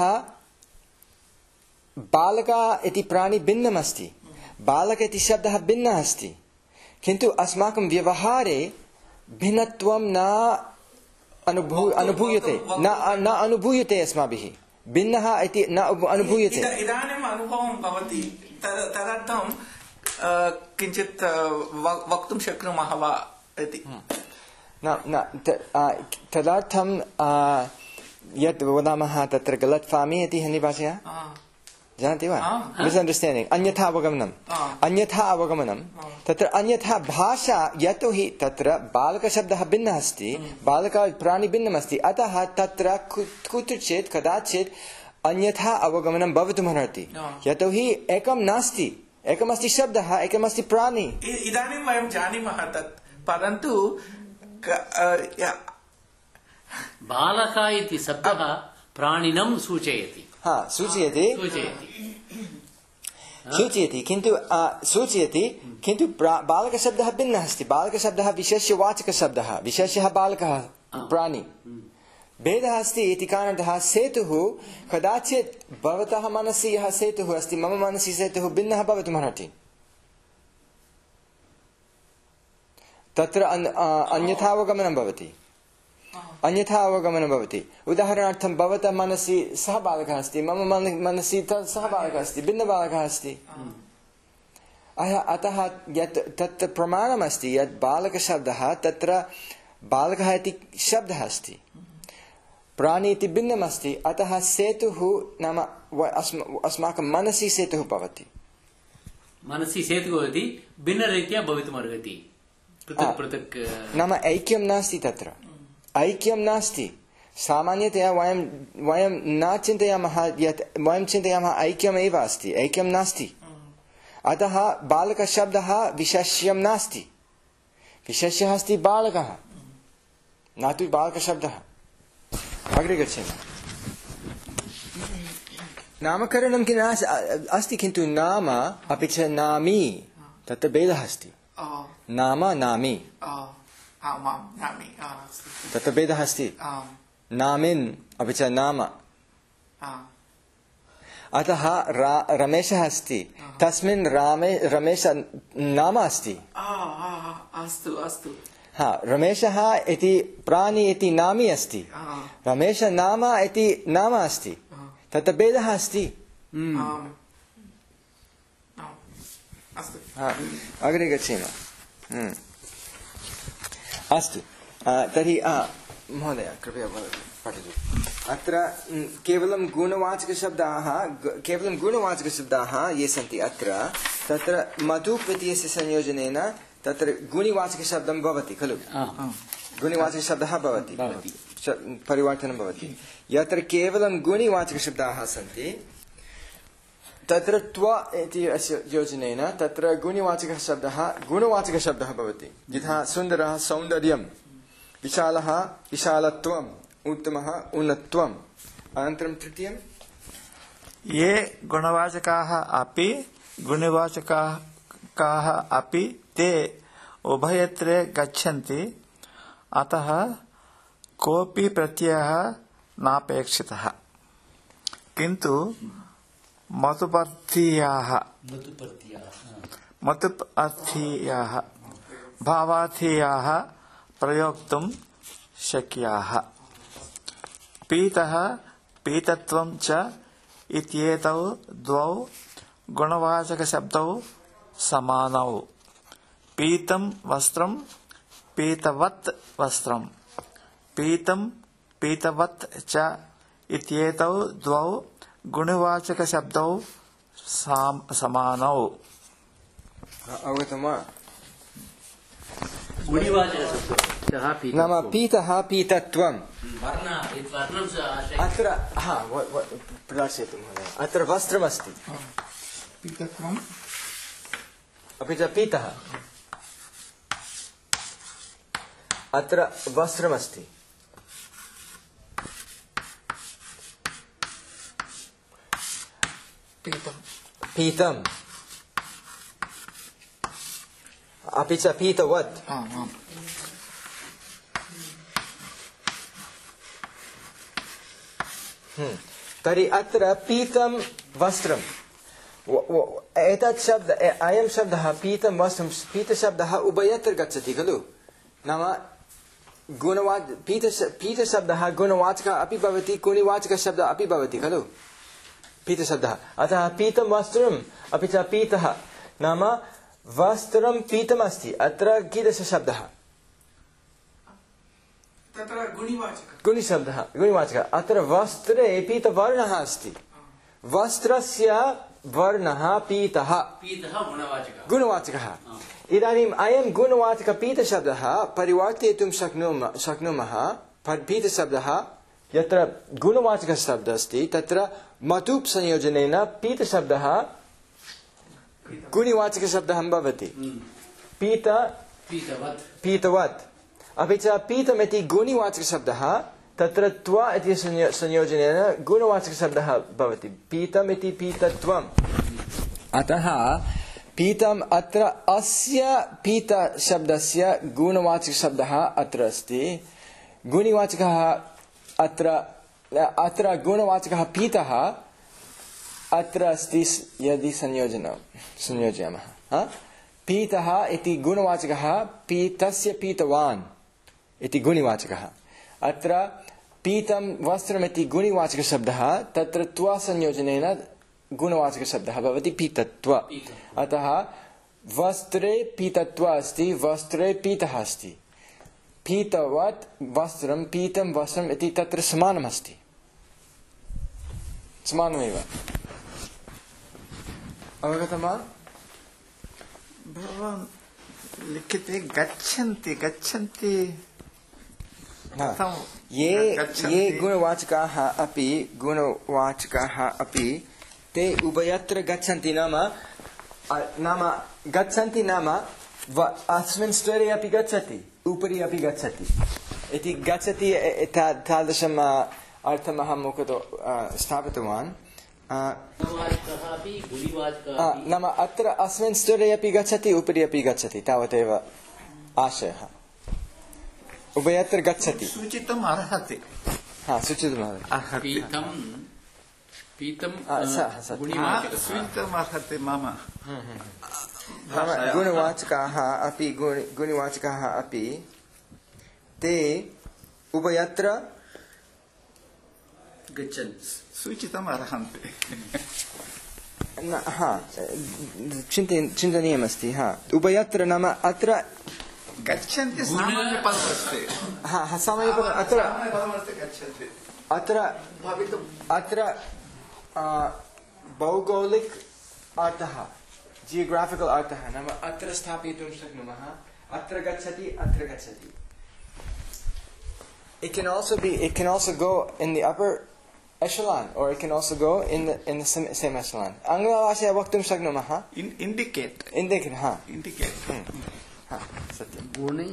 बालकः इति प्राणी भिन्नम् अस्ति बालक इति शब्दः भिन्नः अस्ति किन्तु अस्माकं व्यवहारे भिन्नत्वं न अनुभू अनुभूयते न न अनुभूयते अस्माभिः भिन्नः इति न अनुभूयते इदानीम् अनुभवं भवति तदर्थं किञ्चित् वक्तुं शक्नुमः वा इति न न तदर्थं यत् वदामः तत्र गलत्फामी इति हिन्दीभाषया जानति वा मिस्अण्डर्स्टाण्डिङ्ग् अन्यथा अवगमनम् अन्यथा अवगमनं तत्र अन्यथा भाषा यतोहि तत्र बालकशब्दः भिन्नः अस्ति बालकः प्राणी भिन्नमस्ति अतः तत्र कुत्रचित् कदाचित् अन्यथा अवगमनं भवितुमर्हति यतोहि एकं नास्ति एकमस्ति शब्दः एकमस्ति प्राणी इदानीं वयं जानीमः तत् परन्तु बालकः इति शब्दः प्राणिनं सूचयति हा सूचयति सूचयति किन्तु सूचयति किन्तु बालकशब्दः भिन्नः अस्ति बालकशब्दः विशेष्यवाचकशब्दः विशेष्यः बालकः प्राणी भेदः अस्ति इति कारणतः सेतुः कदाचित् भवतः मनसि यः सेतुः अस्ति मम मनसि सेतुः भिन्नः भवितुमर्हति तत्र अन्यथा अवगमनं भवति अन्यथा अवगमनं भवति उदाहरणार्थं भवतः मनसि सः बालकः अस्ति मम मनसि सः बालकः अस्ति भिन्नबालकः अस्ति अतः यत् तत् प्रमाणमस्ति यत् बालकशब्दः तत्र बालकः इति शब्दः अस्ति प्राणी इति भिन्नमस्ति अतः सेतुः नाम अस्माकं मनसि सेतुः भवति मनसि सेतुः भवति भिन्नरीत्या भवितुमर्हति पृथक् पृथक् नाम ऐक्यं नास्ति तत्र ऐक्यं नास्ति सामान्यतया वयं वयं न चिन्तयामः यत् वयं चिन्तयामः ऐक्यमेव अस्ति ऐक्यं नास्ति अतः बालकशब्दः विशेष्यं नास्ति विशेष्यः अस्ति बालकः न तु बालकशब्दः अग्रे गच्छेम नामकरणं किम् अस्ति किन्तु नाम अपि च नामी तत्र भेदः अस्ति नाम नामी तत्र भेदः अस्ति नामिन् अपि च नाम अतः रमेशः अस्ति तस्मिन् रामे रमेश नाम अस्ति अस्तु अस्तु हा रमेशः इति प्राणी इति नामी अस्ति रमेश नाम इति नाम अस्ति तत्र भेदः अस्ति अग्रे गच्छेम अस्तु तर्हि महोदय कृपया पठतु अत्र केवलं गुणवाचकशब्दाः केवलं गुणवाचकशब्दाः ये सन्ति अत्र तत्र मधु प्रत्ययस्य संयोजनेन तत्र गुणिवाचकशब्दं भवति खलु गुणिवाचकशब्दः भवति परिवर्तनं भवति यत्र केवलं गुणिवाचकशब्दाः सन्ति तत्र त्व इति अस्य योजनेन तत्र गुणिवाचकः शब्दः गुणवाचकशब्दः भवति यथा सुन्दरः सौन्दर्यं विशालः विशालत्वम् उत्तमः उन्नत्वम् अनन्तरं तृतीयं ये गुणवाचकाः अपि गुणवाचकाः अपि ते उभयत्रे गच्छन्ति अतः कोऽपि प्रत्ययः नापेक्षितः किन्तु मतुपर्थीयाः मतुपर्थीयाः भावार्थीयाः प्रयोक्तुं शक्याः पीतः पीतत्वं च इत्येतौ द्वौ गुणवाचकशब्दौ समानौ पीतं वस्त्रं पीतवत् वस्त्रं पीतं पीतवत् च इत्येतौ द्वौ गुणवाचकशब्दौ समानौ अवगतं वा गुणिवाचकशब्दः नाम पीतः पीतत्वं अत्र हा प्रदर्शयतु महोदय अत्र वस्त्रमस्ति पीतत्वम् अपि च पीतः अत्र वस्त्रमस्ति पीतं पीतम् अपि च पीतवत् आम् आम् तर्हि अत्र पीतं वस्त्रम् एतत् शब्द अयं शब्दः पीतं वस्त्रं पीतशब्दः उभयत्र गच्छति खलु नाम गुणवा पीत पीतशब्दः गुणवाचकः अपि भवति गुणिवाचकशब्दः अपि भवति खलु पीतशब्दः अतः पीतं वस्त्रम् अपि च पीतः नाम वस्त्रं पीतमस्ति अत्र कीदृशशब्दः तत्र गुणिवाचकः गुणिशब्दः गुणिवाचकः अत्र वस्त्रे पीतवर्णः अस्ति वस्त्रस्य वर्णः पीतः गुणवाचकः इदानीम् अयं गुणवाचकपीतशब्दः परिवर्तयितुं शक्नुमः शक्नुमः पीतशब्दः यत्र गुणवाचकशब्दः अस्ति तत्र मतुप् संयोजनेन पीतशब्दः गुणिवाचकशब्दः भवति पीत पीतवत् अपि च पीतमिति गुणिवाचकशब्दः तत्र त्व इति संयोजनेन गुणवाचकशब्दः भवति पीतमिति पीतत्वम् अतः पीतम् अत्र अस्य पीतशब्दस्य गुणवाचकशब्दः अत्र अस्ति गुणिवाचकः अत्र अत्र गुणवाचकः पीतः अत्र अस्ति यदि संयोजनं संयोजयामः पीतः इति गुणवाचकः पीतस्य पीतवान् इति गुणिवाचकः अत्र पीतं वस्त्रमिति गुणिवाचकशब्दः तत्र त्व संयोजनेन गुणवाचकशब्दः भवति पीतत्व अतः वस्त्रे पीतत्व अस्ति वस्त्रे पीतः अस्ति पीतवत् वस्त्रं पीतं वस्त्रम् इति तत्र समानमस्ति समानमेव अवगतं वा भवान् लिखिते गच्छन्ति गच्छन्ति ये ये गुणवाचकाः अपि गुणवाचकाः अपि ते उभयत्र गच्छन्ति नाम नाम गच्छन्ति नाम अस्मिन् स्तरे अपि गच्छति उपरि अपि गच्छति इति गच्छति तादृशम् अर्थम् अहं मुखतो स्थापितवान् नाम अत्र अस्मिन् स्तरे अपि गच्छति उपरि अपि गच्छति तावदेव आशयः उभयत्र गच्छति सूचितुम् अर्हति हा सूचितुम् अर्हति पीतं सूचितुम् अर्हति मम गुणवाचकाः अपि गुणिवाचकाः अपि ते उभयत्र गच्छन्ति सूचितुम् अर्हन्ति हा चिन्तनीयमस्ति हा उभयत्र नाम अत्र गच्छन्ति सामान्यपदमस्ति हा हा सामान्यपदम् अत्र सामान्यपदमस्ति गच्छन्ति अत्र अत्र भौगोलिक अर्थः जियोग्राफिकल अर्थः नाम अत्र स्थापयितुं शक्नुमः अत्र गच्छति अत्र गच्छति it can also be it can also go in the upper echelon or it can also go in the in the same, same echelon आङ्ग्लभाषया वक्तुं शक्नुमः indicate indicate हा indicate हा सत्यं गुणे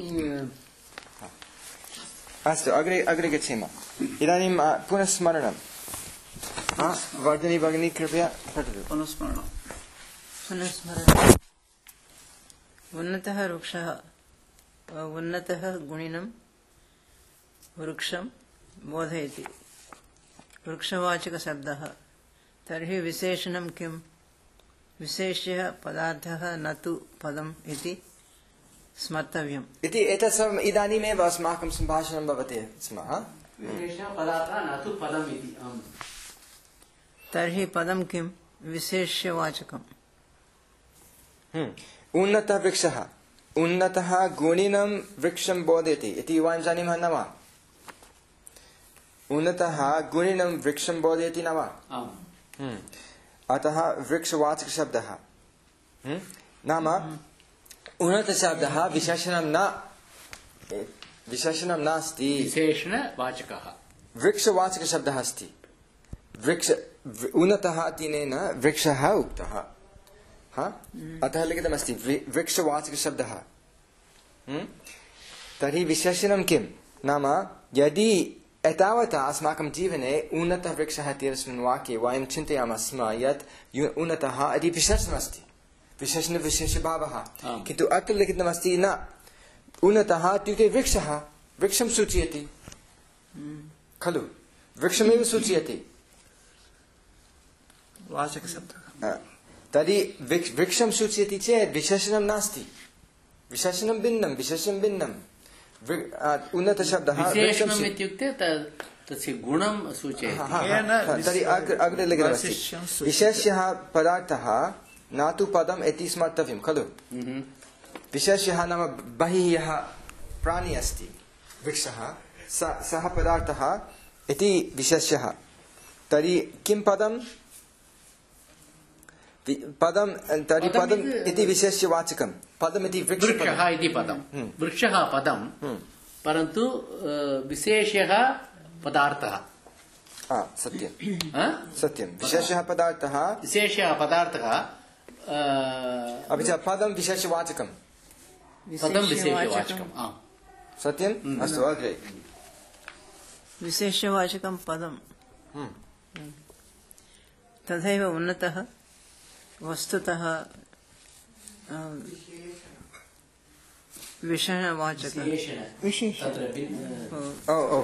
अस्तु अग्रे अग्रे गच्छेम इदानीं पुनः स्मरणं वर्धिनी भगिनी कृपया पठतु अनुस्मरणं पुनस्मरणम् उन्नतः वृक्षः उन्नतः गुणिनं वृक्षं बोधयति वृक्षवाचकशब्दः तर्हि विशेषणं किं विशेष्यः पदार्थः न तु पदम् इति स्मर्तव्यम् इति एतत् सर्वम् इदानीमेव अस्माकं सम्भाषणं भवति स्म पदार्थः न तु पदम् इति तर्हि पदं किं विशेष्यवाचकम् उन्नतः वृक्षः उन्नतः गुणिनं वृक्षं बोधयति इति वयं जानीमः न वा उन्नतः गुणिनं वृक्षं बोधयति न वा अतः वृक्षवाचकशब्दः नाम उन्नतशब्दः विशेषणं न विशेषणं नास्ति विशेषणवाचकः वृक्षवाचकशब्दः अस्ति वृक्ष उन्नतः तेन वृक्षः उक्तः अतः लिखितमस्ति वृक्षवाचकशब्दः तर्हि विशेषणं किं नाम यदि एतावता अस्माकं जीवने उन्नतः वृक्षः इत्यस्मिन् वाक्ये वयं चिन्तयामः स्म यत् उन्नतः इति विशेषणमस्ति विशेषणविशेषभावः किन्तु अत्र लिखितमस्ति न उन्नतः इत्युक्ते वृक्षः वृक्षं सूचयति खलु वृक्षमेव सूचयति वाचकशब्दः तर्हि वृक्षं सूचयति चेत् विशेषणं नास्ति विशेषणं भिन्नं विशेषं भिन्नं उन्नतशब्दः विशेषणम् इत्युक्ते तस्य गुणं सूचयति तर्हि अग्रे लिखितमस्ति विशेष्यः पदार्थः न तु पदम् इति स्मर्तव्यं खलु विशेष्यः नाम बहिः यः प्राणी अस्ति वृक्षः सः पदार्थः इति विशेष्यः तर्हि किं पदं पदं तर्हि पदम् इति विशेष्यवाचकं पदमिति वृक्षः इति पदं वृक्षः पदं परन्तु विशेष्यः पदार्थः सत्यं सत्यं विशेषः पदार्थः विशेषः पदार्थः अपि च पदं विशेषवाचकं पदं विशेषवाचकं सत्यम् अस्तु अग्रे विशेषवाचकं पदं तथैव उन्नतः वस्तुतः विशेषवाचकः विशेष ओ ओ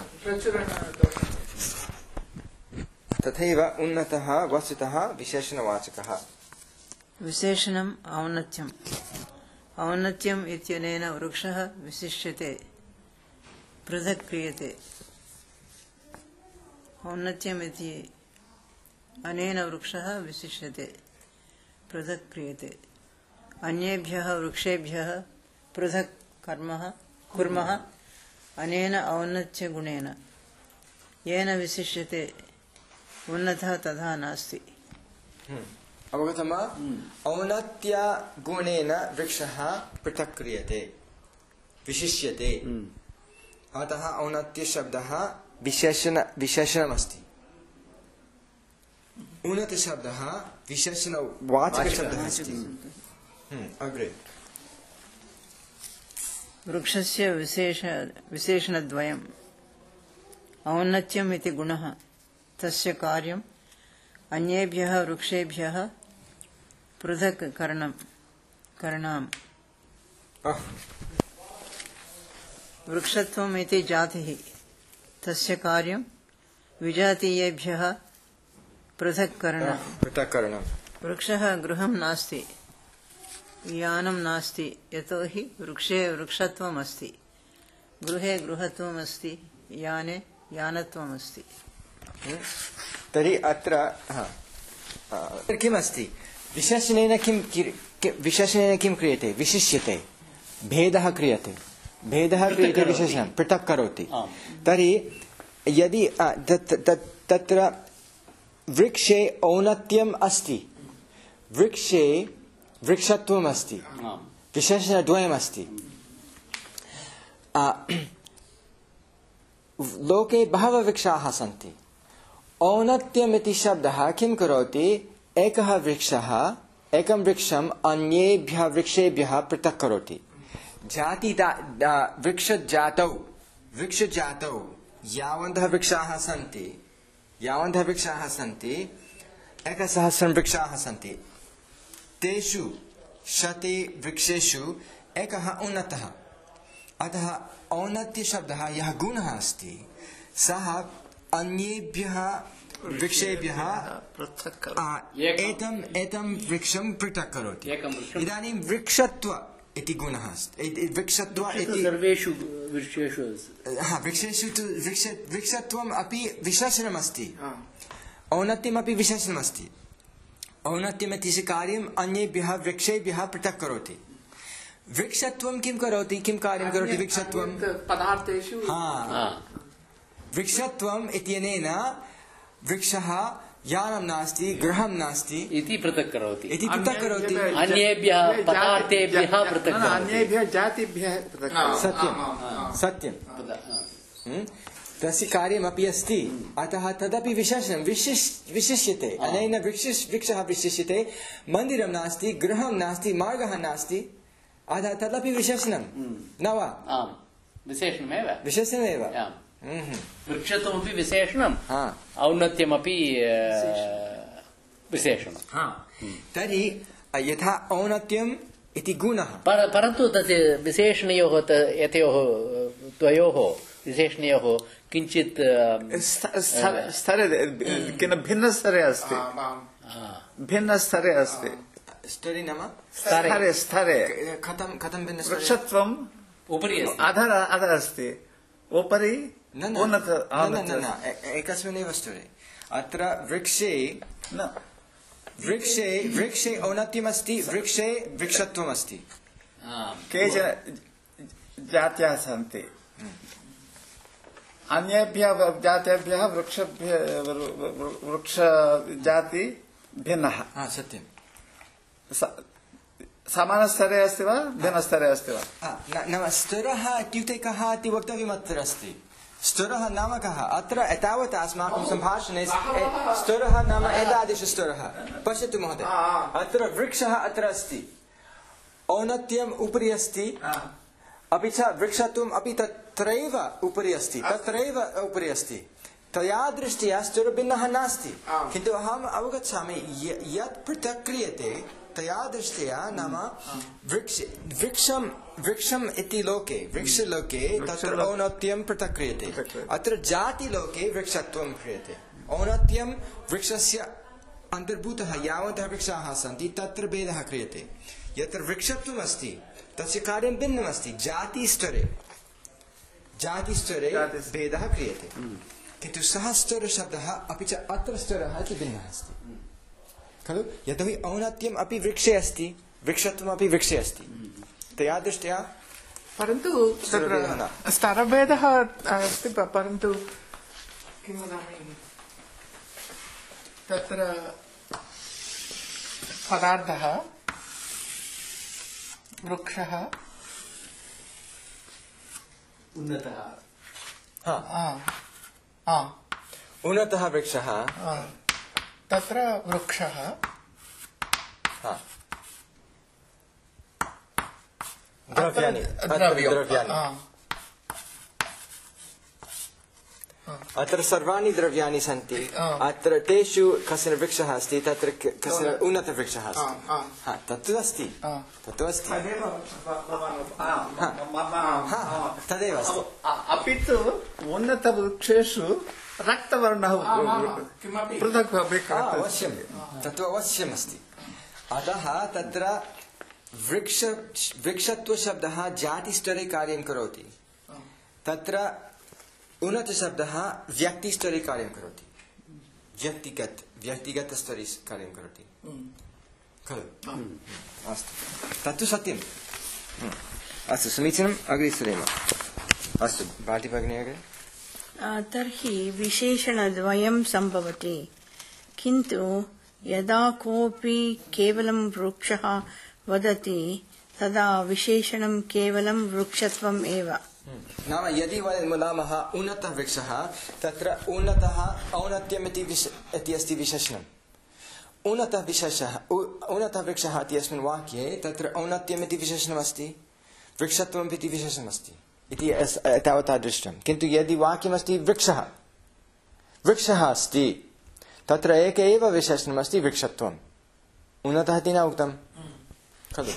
तथैव उन्नतः वस्तुतः विशेषणवाचकः विशेषणम् औन्नत्यम् औन्नत्यम् इत्यनेन वृक्षः विशिष्यते पृथक् क्रियते औन्नत्यम् इति अनेन वृक्षः विशिष्यते पृथक् क्रियते अन्येभ्यः वृक्षेभ्यः पृथक् कर्म कुर्मः अनेन औन्नत्यगुणेन येन विशिष्यते उन्नतः तथा नास्ति अवगतं वा औन्नत्यगुणेन वृक्षः पृथक् क्रियते विशिष्यते अतः औन्नत्यशब्दः विशेषण विशेषणमस्ति उन्नतशब्दः विशेषणवाचकशब्दः अस्ति अग्रे वृक्षस्य विशेष विशेषणद्वयम् औन्नत्यम् इति गुणः तस्य कार्यम् अन्येभ्यः वृक्षेभ्यः पृथक् करणं करणाम् वृक्षत्वम् इति जातिः तस्य कार्यं विजातीयेभ्यः पृथक् करणं पृथक् करणं वृक्षः गृहं नास्ति यानं नास्ति यतोहि वृक्षे वृक्षत्वम् अस्ति गृहे गृहत्वम् अस्ति याने यानत्वम् अस्ति तर्हि अत्र किमस्ति विशेषणेन किं विशेषणेन किं क्रियते विशिष्यते भेदः क्रियते भेदः क्रियते विशेषणं पृथक् करोति तर्हि यदि तत्र वृक्षे औन्नत्यम् अस्ति वृक्षे वृक्षत्वम् अस्ति विशेषणद्वयमस्ति लोके बहवः वृक्षाः सन्ति औन्नत्यम् इति शब्दः किं करोति एकः वृक्षः एकं वृक्षम् अन्येभ्यः वृक्षेभ्यः पृथक् करोति जाति वृक्षजातौ वृक्षजातौ यावन्तः वृक्षाः सन्ति यावन्तः वृक्षाः सन्ति एकसहस्रं वृक्षाः सन्ति तेषु शते वृक्षेषु एकः उन्नतः अतः औन्नत्यशब्दः यः गुणः अस्ति सः अन्येभ्यः वृक्षेभ्यः एतम् एतं वृक्षं पृथक् करोति इदानीं वृक्षत्व इति गुणः अस्ति वृक्षत्व इति सर्वेषु वृक्षेषु हा वृक्षेषु तु वृक्ष वृक्षत्वम् अपि विशेषणमस्ति औन्नत्यमपि विशेषणमस्ति औन्नत्यम् इति कार्यम् अन्येभ्यः वृक्षेभ्यः पृथक् करोति वृक्षत्वं किं करोति किं कार्यं करोति वृक्षत्वं पदार्थेषु हा वृक्षत्वम् इत्यनेन वृक्षः यानं नास्ति गृहं नास्ति इति पृथक् करोति इति पृथक् करोति अन्येभ्यः पदार्थेभ्यः पृथक् करोति अन्येभ्यः जातिभ्यः पृथक् सत्यं सत्यं तस्य कार्यमपि अस्ति अतः तदपि विशेषणं विशिष् विशिष्यते अनेन वृक्षः वृक्षः विशिष्यते मन्दिरं नास्ति गृहं नास्ति मार्गः नास्ति अतः तदपि विशेषणं न वा आम् विशेषणमेव विशेषणमेव वृक्षत्वमपि विशेषणम् औन्नत्यमपि विशेषणं तर्हि यथा औन्नत्यम् इति गुणः परन्तु तस्य विशेषणयोः एतयोः द्वयोः विशेषणयोः किञ्चित् स्तरे भिन्नस्तरे अस्ति भिन्नस्तरे अस्ति स्तरे नाम स्तरे स्तरे कथं कथं भिन्न वृक्षत्वम् उपरि अधर अधर अस्ति उपरि उन्नत एकस्मिन्नेव स्तरे अत्र वृक्षे वृक्षे वृक्षे औन्नत्यमस्ति वृक्षे वृक्षत्वमस्ति केचन जात्याः सन्ति अन्येभ्यः जातेभ्यः वृक्षभ्यः वृक्षजाति भिन्नः सत्यं समानस्तरे अस्ति वा भिन्नस्तरे अस्ति वा नाम स्तरः इत्युक्ते कः इति वक्तव्यम् अत्र अस्ति स्तरः नाम कः अत्र एतावत् अस्माकं सम्भाषणे स्तरः नाम एतादृशस्तरः पश्यतु महोदय अत्र वृक्षः अत्र अस्ति औन्नत्यम् उपरि अस्ति अपि च वृक्षत्वम् अपि तत्रैव उपरि अस्ति तत्रैव उपरि अस्ति तया दृष्ट्या स्तरभिन्नः नास्ति किन्तु अहम् अवगच्छामि यत् पृथक् क्रियते तया दृष्ट्या नाम वृक्ष वृक्षं वृक्षम् इति लोके वृक्षलोके तत्र औन्नत्यं पृथक् क्रियते अत्र जातिलोके वृक्षत्वं क्रियते औन्नत्यं वृक्षस्य अन्तर्भूतः यावन्तः वृक्षाः सन्ति तत्र भेदः क्रियते यत्र वृक्षत्वम् अस्ति तस्य कार्यं भिन्नमस्ति जातिस्तरे जातिस्तरे भेदः क्रियते किन्तु सः स्तरशब्दः अपि च अत्र स्तरः इति भिन्नः अस्ति खलु यतोहि औन्नत्यम् अपि वृक्षे अस्ति वृक्षत्वमपि वृक्षे अस्ति तया दृष्ट्या परन्तु तत्र स्तरभेदः अस्ति परन्तु किं वदामि तत्र पदार्थः वृक्षः उन्नतः उन्नतः वृक्षः तत्र वृक्षः द्रव्याणि द्रव्याणि अत्र सर्वाणि द्रव्याणि सन्ति अत्र तेषु कश्चन वृक्षः अस्ति तत्र कश्चन उन्नतवृक्षः अस्ति तत्तु अस्ति तत्तु अस्ति तदेव अस्ति अपि तु उन्नतवृक्षेषु रक्तवर्णः पृथक् अवश्यं तत्तु अवश्यमस्ति अतः तत्र वृक्ष वृक्षत्वशब्दः जातिस्तरे कार्यं करोति तत्र उन्नतशब्दः व्यक्तिस्तरे कार्यं करोति व्यक्तिगत व्यक्तिगतस्तरे कार्यं करोति खलु अस्तु तत्तु सत्यम् अस्तु समीचीनम् अग्रे सरेम अस्तु बालिभगिनी अग्रे तर्हि विशेषणद्वयं सम्भवति किन्तु यदा कोऽपि केवलं वृक्षः वदति तदा विशेषणं केवलं वृक्षत्वम् एव नाम यदि वयं वदामः उन्नतः वृक्षः तत्र उन्नतः औन्नत्यम् इति इति अस्ति विशेषणम् उन्नतः विशेषः उन्नतः वृक्षः इत्यस्मिन् वाक्ये तत्र औन्नत्यम् इति विशेषणमस्ति वृक्षत्वम् इति विशेषणमस्ति इति तावता दृष्टं किन्तु यदि वाक्यमस्ति वृक्षः वृक्षः अस्ति तत्र एक एव विशेषणमस्ति वृक्षत्वम् उन्नतः इति न उक्तं खलु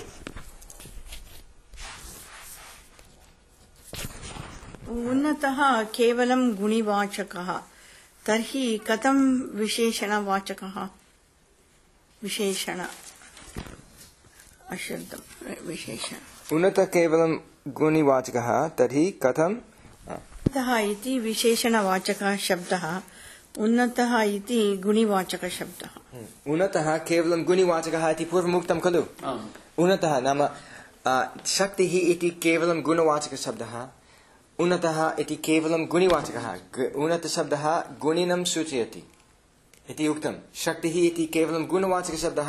उन्नतः केवलं गुणिवाचकः तर्हि कथं विशेषणवाचकः विशेषण अशब्दं विशेषण उन्नतः केवलं गुणिवाचकः तर्हि कथं उन्नतः इति विशेषणवाचकः शब्दः उन्नतः इति गुणिवाचकशब्दः उन्नतः केवलं गुणिवाचकः इति पूर्वमुक्तं खलु उन्नतः नाम शक्तिः इति केवलं गुणवाचकशब्दः उन्नतः इति केवलं गुणिवाचकः उन्नतशब्दः गुणिनं सूचयति इति उक्तं शक्तिः इति केवलं गुणवाचकशब्दः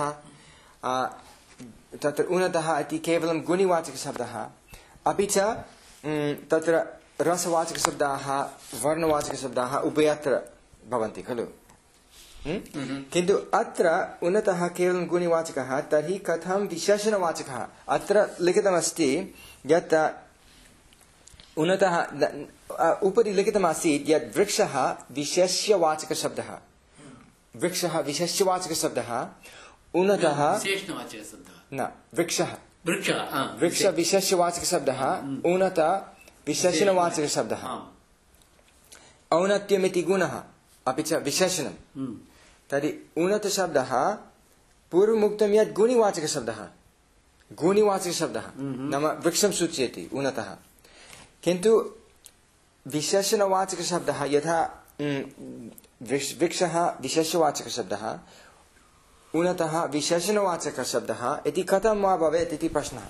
तत्र उन्नतः इति केवलं गुणिवाचकशब्दः अपि च तत्र रसवाचकशब्दाः वर्णवाचकशब्दाः उभयत्र भवन्ति खलु किन्तु अत्र उन्नतः केवलं गुणिवाचकः तर्हि कथं विशेषणवाचकः अत्र लिखितमस्ति यत् उन्नतः उपरि लिखितमासीत् यत् वृक्षः विशेष्यवाचकशब्दः वृक्षः विशेष्यवाचकशब्दः उन्नतः न वृक्षः वृक्ष विशेष्यवाचकशब्दः उन्नत विशेषणवाचकशब्दः औन्नत्यमिति गुणः अपि च विशेषणं तर्हि उन्नतशब्दः पूर्वमुक्तं यत् गुणिवाचकशब्दः गुणिवाचकशब्दः नाम वृक्षं सूचयति उन्नतः किन्तु विशेषणवाचकशब्दः यथा वृक्षः विशेषवाचकशब्दः उन्नतः विशेषणवाचकशब्दः इति कथं वा भवेत् इति प्रश्नः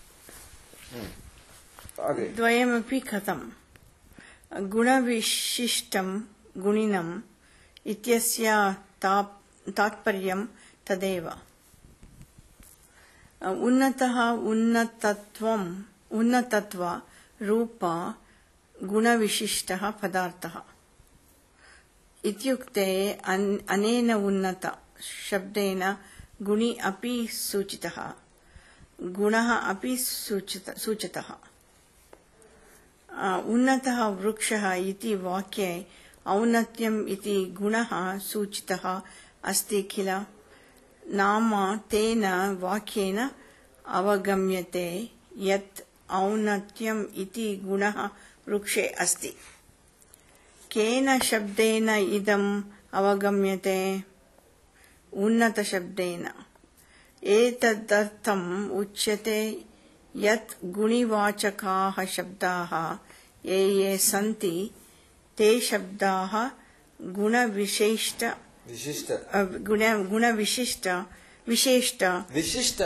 द्वयमपि कथं गुणविशिष्टं गुणिनम् इत्यस्य तात्पर्यं तदेव उन्नतः उन्नतत्वम् उन्नतत्व रूप गुणविशिष्टः पदार्थः इत्युक्ते अनेन उन्नत शब्देन गुणि अपि सूचितः गुणः अपि सूचितः उन्नतः वृक्षः इति वाक्ये औन्नत्यम् इति गुणः सूचितः अस्ति किल नाम तेन वाक्येन अवगम्यते यत् औन्नत्यम् इति गुणः वृक्षे अस्ति केन शब्देन इदम् अवगम्यते उन्नतशब्देन एतदर्थम् उच्यते यत् गुणिवाचकाः शब्दाः ये ये सन्ति ते शब्दाः गुणविशिष्ट विशिष्ट गुण गुणविशिष्ट विशिष्ट विशिष्ट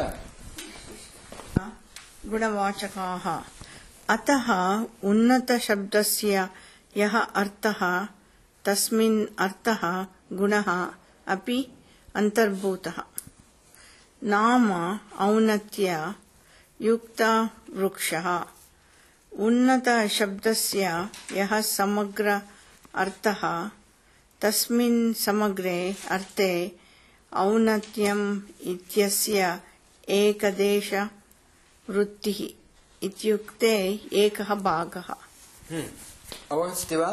गुणवाचकाः अतः उन्नतशब्दस्य यः अर्थः तस्मिन् अर्थः गुणः अपि अन्तर्भूतः नाम औन्नत्य युक्त वृक्षः उन्नतशब्दस्य यः समग्र अर्थः तस्मिन् समग्रे अर्थे औन्नत्यम् इत्यस्य एकदेश वृत्तिः इत्युक्ते एकः भागः अवगच्छति वा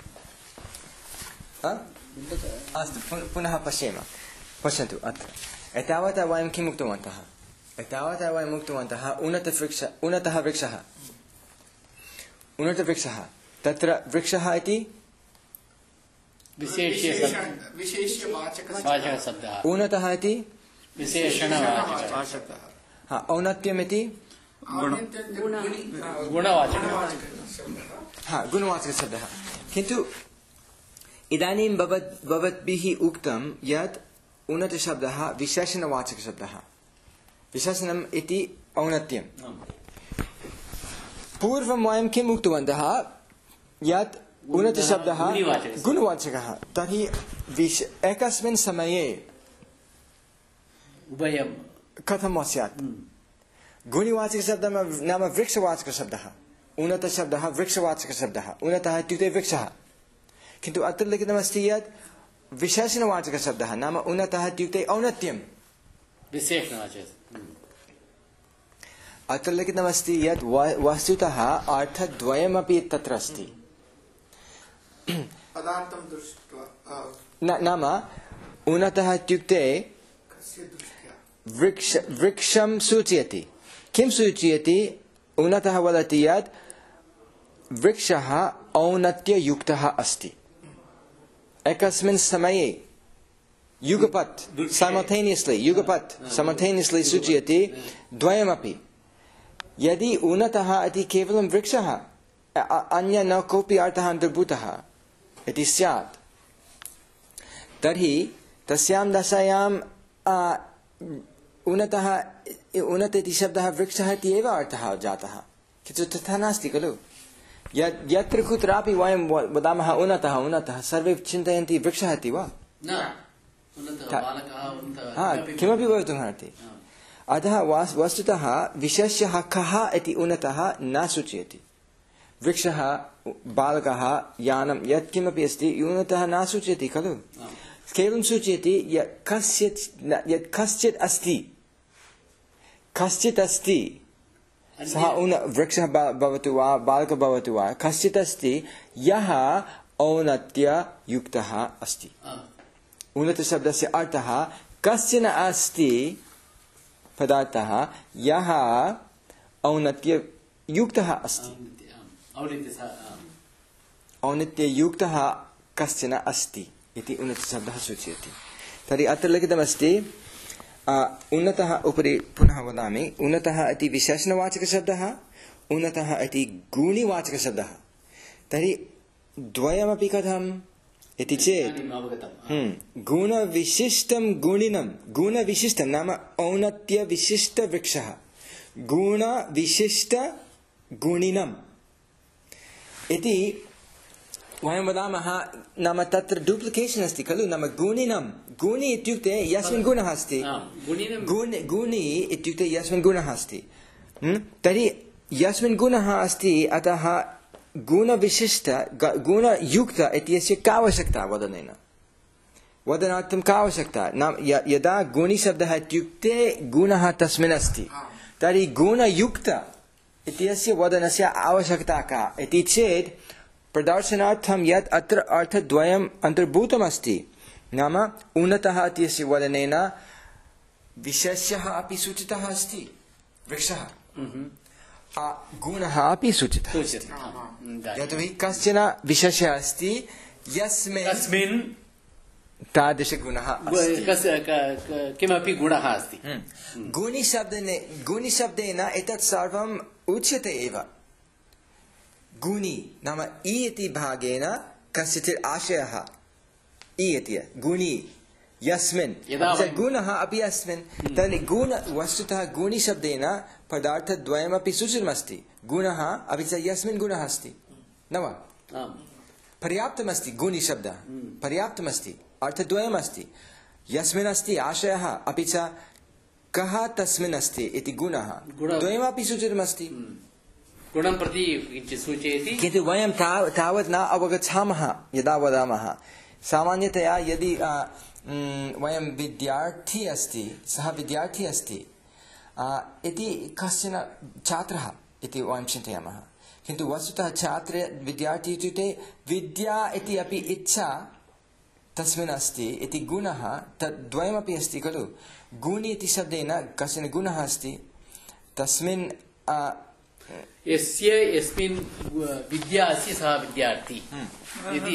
अस्तु पुनः पश्येम पश्यन्तु अत्र एतावता वयं किम् उक्तवन्तः एतावता वयम् उक्तवन्तः उन्नतवृक्ष उन्नतः वृक्षः उन्नतवृक्षः तत्र वृक्षः इति विशेष्यवाचकशब्दः उन्नतः इति विशेषणवाचकः हा औन्नत्यमिति गुणवाचकः हा गुणवाचकशब्दः किन्तु इदानीं भवत् भवद्भिः उक्तं यत् उन्नतशब्दः विशेषणवाचकशब्दः विशेषणम् इति औन्नत्यं पूर्वं वयं किम् उक्तवन्तः यत् उन्नतशब्दः गुणवाचकः तर्हि विश एकस्मिन् समये उभयं कथं वा स्यात् गुणिवाचकशब्दः नाम वृक्षवाचकशब्दः उन्नतशब्दः वृक्षवाचकशब्दः उन्नतः इत्युक्ते वृक्षः किन्तु अत्र लिखितमस्ति यत् विशेषणवाचकशब्दः नाम उन्नतः इत्युक्ते औन्नत्यं विशेषणवाचकः अत्र लिखितमस्ति यत् वस्तुतः अर्थद्वयमपि तत्र अस्ति नाम उन्नतः इत्युक्ते वृक्ष वृक्षं सूचयति किं सूचयति उन्नतः वदति यत् वृक्षः औन्नत्ययुक्तः अस्ति एकस्मिन् समये युगपत् simultaneously युगपत् simultaneously सूचयति द्वयमपि यदि उन्नतः इति केवलं वृक्षः अन्य न कोऽपि अर्थः अन्तर्भूतः इति स्यात् तर्हि तस्यां दशायां उन्नतः उन्नत इति शब्दः वृक्षः इति एव अर्थः जातः किन्तु तथा नास्ति खलु यत्र कुत्रापि वयं वदामः उन्नतः उन्नतः सर्वे चिन्तयन्ति वृक्षः इति वा किमपि भवितुमर्हति अतः वस्तुतः विशेष्यः कः इति उन्नतः न सूचयति वृक्षः बालकः यानं यत्किमपि अस्ति उन्नतः न सूचयति खलु केवलं सूचयति कश्चित् यत् कश्चित् अस्ति कश्चित् अस्ति सः उन्न वृक्षः भवतु वा बालकः भवतु वा कश्चित् अस्ति यः औन्नत्ययुक्तः अस्ति उन्नतशब्दस्य अर्थः कश्चन अस्ति पदार्थः यः औन्नत्ययुक्तः अस्ति औन्नत्ययुक्तः कश्चन अस्ति इति उन्नतशब्दः सूचयति तर्हि अत्र लिखितमस्ति उन्नतः उपरि पुनः वदामि उन्नतः इति विशेषणवाचकशब्दः उन्नतः इति गुणिवाचकशब्दः तर्हि द्वयमपि कथम् इति चेत् गुणविशिष्टं गुणिनं गुणविशिष्टं नाम औन्नत्यविशिष्टवृक्षः गुणविशिष्टगुणिनम् इति वयं वदामः नाम तत्र डुप्लिकेशन् अस्ति खलु नाम गुणिनं गुणि इत्युक्ते यस्मिन् गुणः अस्ति गुणि इत्युक्ते यस्मिन् गुणः अस्ति तर्हि यस्मिन् गुणः अस्ति अतः गुणविशिष्ट गुणयुक्त इत्यस्य का आवश्यकता वदनेन वदनार्थं का आवश्यकता नाम यदा गुणिशब्दः इत्युक्ते गुणः तस्मिन् अस्ति तर्हि गुणयुक्त इत्यस्य वदनस्य आवश्यकता का इति चेत् प्रदर्शनार्थं यत् अत्र अर्थद्वयम् अन्तर्भूतमस्ति नाम उन्नतः इत्यस्य वदनेन विशेष्यः अपि सूचितः अस्ति वृक्षः गुणः अपि सूचितः यतोहि कश्चन विशेषः अस्ति यस्मिन् तादृशगुणः किमपि गुणः अस्ति गुणिशब्देन गुणिशब्देन एतत् सर्वम् उच्यते एव गुणि नाम इ इति भागेन कस्यचित् आशयः इ इति गुणि यस्मिन् गुणः अपि अस्मिन् तर्हि गुण वस्तुतः गुणिशब्देन पदार्थद्वयमपि सूचितमस्ति गुणः अपि च यस्मिन् गुणः अस्ति न वा पर्याप्तमस्ति गुणिशब्दः पर्याप्तमस्ति अर्थद्वयमस्ति यस्मिन् अस्ति आशयः अपि च कः तस्मिन् अस्ति इति गुणः द्वयमपि सूचितमस्ति गुणं प्रति सूचयति किन्तु वयं तावत् न अवगच्छामः यदा वदामः सामान्यतया यदि वयं विद्यार्थी अस्ति सः विद्यार्थी अस्ति इति कश्चन छात्रः इति वयं चिन्तयामः किन्तु वस्तुतः छात्र विद्यार्थी इत्युक्ते विद्या इति अपि इच्छा तस्मिन् अस्ति इति गुणः तद्द्वयमपि अस्ति खलु गुणि इति शब्देन कश्चन गुणः अस्ति तस्मिन् यस्य यस्मिन् विद्या अस्ति सः विद्यार्थी इति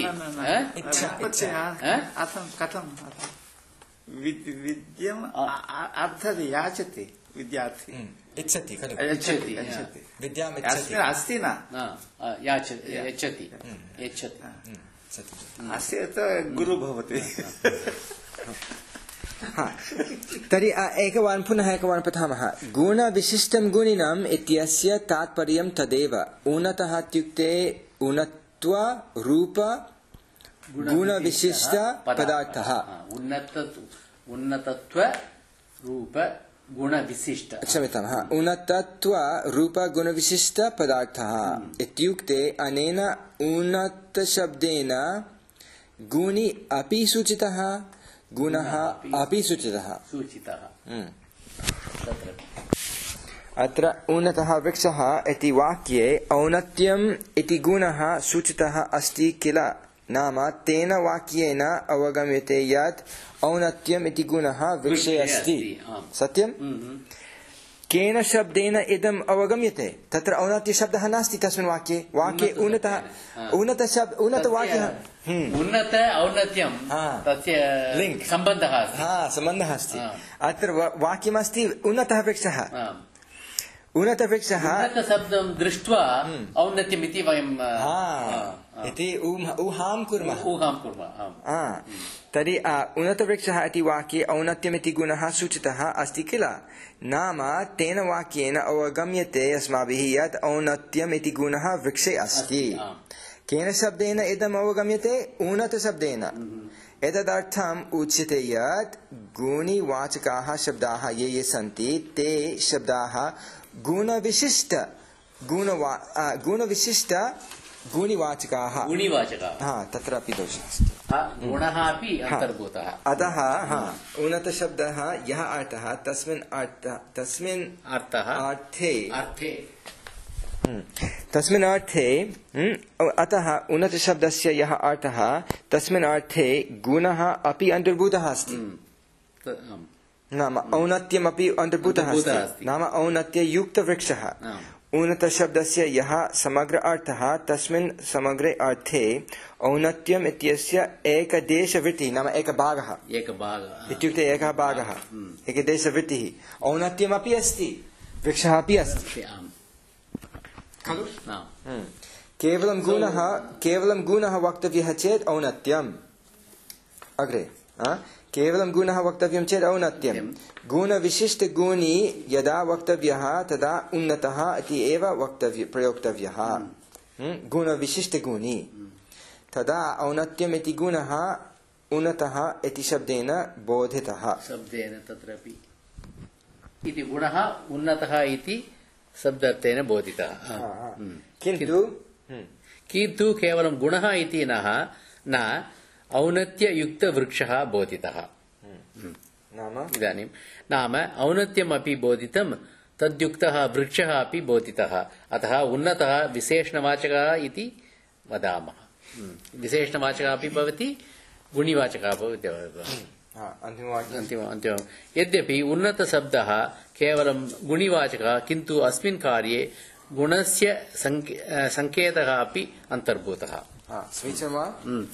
कथं विद्यम् अर्थं याचति विद्यार्थी इच्छति खलु यच्छति विद्याम् अस्ति न यच्छति यच्छति अस्य तु गुरु भवति तर्हि एकवारं पुनः एकवारं पठामः गुणविशिष्टं गुणिनम् इत्यस्य तात्पर्यं तदेव उन्नतः इत्युक्ते उन्नत्व रूप गुणविशिष्ट पदार्थः उन्नतत्व रूप गुणविशिष्ट क्षम्यतां उन्नतत्व रूप गुणविशिष्ट पदार्थः इत्युक्ते अनेन उन्नतशब्देन गुणि अपि सूचितः गुणः अपि सूचितः सूचितः अत्र उन्नतः वृक्षः इति वाक्ये औन्नत्यम् इति गुणः सूचितः अस्ति किल नाम तेन वाक्येन अवगम्यते यत् औन्नत्यम् इति गुणः वृक्षे अस्ति सत्यम् केन शब्देन इदम् अवगम्यते तत्र औन्नत्यशब्दः नास्ति तस्मिन् वाक्ये वाक्ये उन्नतः उन्नतशब्द उन्नतवाक्यः उन्नत औन्नत्यं तस्य लिङ्क् सम्बन्धः अस्ति हा सम्बन्धः अस्ति अत्र वाक्यमस्ति उन्नतः वृक्षः उन्नतवृक्षः उन्नतशब्दं दृष्ट्वा औन्नत्यमिति वयं इति ऊहां कुर्मः ऊहां कुर्मः तर्हि उन्नतवृक्षः इति वाक्ये औन्नत्यमिति गुणः सूचितः अस्ति किल नाम तेन वाक्येन अवगम्यते अस्माभिः यत् औन्नत्यम् इति गुणः वृक्षे अस्ति केन शब्देन इदम् अवगम्यते उन्नतशब्देन एतदर्थम् उच्यते यत् गुणिवाचकाः शब्दाः ये ये सन्ति ते शब्दाः गुणविशिष्ट गुणवा गुणविशिष्ट गुणिवाचकाः गुणिवाचकाः हा तत्रापि दोषः अस्ति गुणः अपि अन्तर्भूतः अतः हा उन्नतशब्दः यः अर्थः तस्मिन् अर्थ तस्मिन् अर्थः अर्थे अर्थे तस्मिन् अर्थे अतः उन्नतशब्दस्य यः अर्थः तस्मिन् अर्थे गुणः अपि अन्तर्भूतः अस्ति नाम औन्नत्यमपि अन्तर्भूतः अस्ति नाम औन्नत्ययुक्तवृक्षः उन्नतशब्दस्य यः समग्र अर्थः तस्मिन् समग्रे अर्थे औन्नत्यम् इत्यस्य एकदेशवृत्तिः नाम एकभागः एकभागः इत्युक्ते एकः भागः एकदेशवृत्तिः औन्नत्यमपि अस्ति वृक्षः अपि अस्ति खलु केवलं गुणः केवलं गुणः वक्तव्यः चेत् औन्नत्यम् अग्रे केवलं गुणः वक्तव्यं चेत् औन्नत्यं गुणविशिष्टगुणी यदा वक्तव्यः तदा उन्नतः इति एव वक्तव्य प्रयोक्तव्यः गुणविशिष्टगुणी तदा औन्नत्यम् इति गुणः उन्नतः इति शब्देन बोधितः शब्देन तत्रापि इति गुणः उन्नतः इति शब्दार्थेन बोधितः किन्तु किन्तु केवलं गुणः इति न औन्नत्ययुक्तवृक्षः बोधितः नाम इदानीं नाम औन्नत्यमपि बोधितं तद्युक्तः वृक्षः अपि बोधितः अतः उन्नतः विशेषणवाचकः इति वदामः विशेषणवाचकः अपि भवति गुणिवाचकः भवति अन्तिम अन्तिमं यद्यपि उन्नतशब्दः केवलं गुणिवाचकः किन्तु अस्मिन् कार्ये गुणस्य संकेतः अपि अन्तर्भूतः समीचीनं वा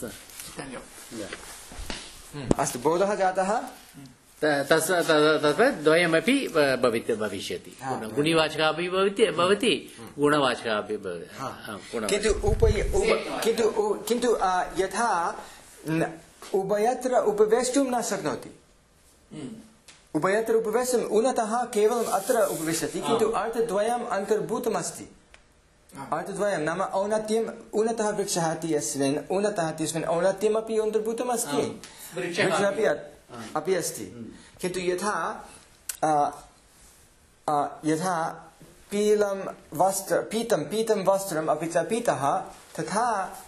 अस्तु बोधः जातः तस्मात् द्वयमपि भविष्यति गुणिवाचकः अपि भवति गुणवाचकः अपि भवति किन्तु किन्तु यथा उभयत्र उपवेष्टुं न शक्नोति उभयत्र उपवेष्टुम् उन्नतः केवलम् अत्र उपविशति किन्तु अर्थद्वयम् अन्तर्भूतमस्ति अर्थद्वयं नाम औन्नत्यम् उन्नतः वृक्षः इति अस्मिन् उन्नतः इत्यस्मिन् औन्नत्यमपि अन्तर्भूतमस्ति वृक्षः अपि अपि अस्ति किन्तु यथा यथा पीलं वस्त्र पीतं पीतं वस्त्रम् अपि च पीतः तथा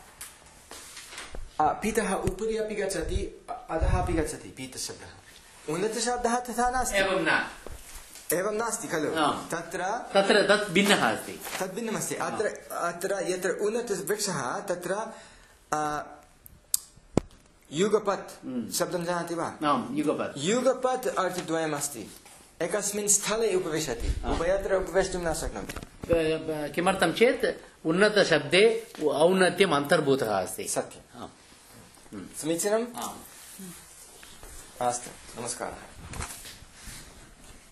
पीतः उपरि अपि गच्छति अधः अपि गच्छति पीतशब्दः उन्नतशब्दः तथा नास्ति एवं न एवं नास्ति खलु तत्र तत्र तत् भिन्नः अस्ति तद् भिन्नमस्ति अत्र अत्र यत्र उन्नतवृक्षः तत्र युगपत् शब्दं जानाति वा युगपत् युगपत् अर्थद्वयम् अस्ति एकस्मिन् स्थले उपविशति उभयत्र उपवेष्टुं न शक्नोति किमर्थं चेत् उन्नतशब्दे औन्नत्यम् अन्तर्भूतः अस्ति सत्यं समीचीनम् अस्तु नमस्कारः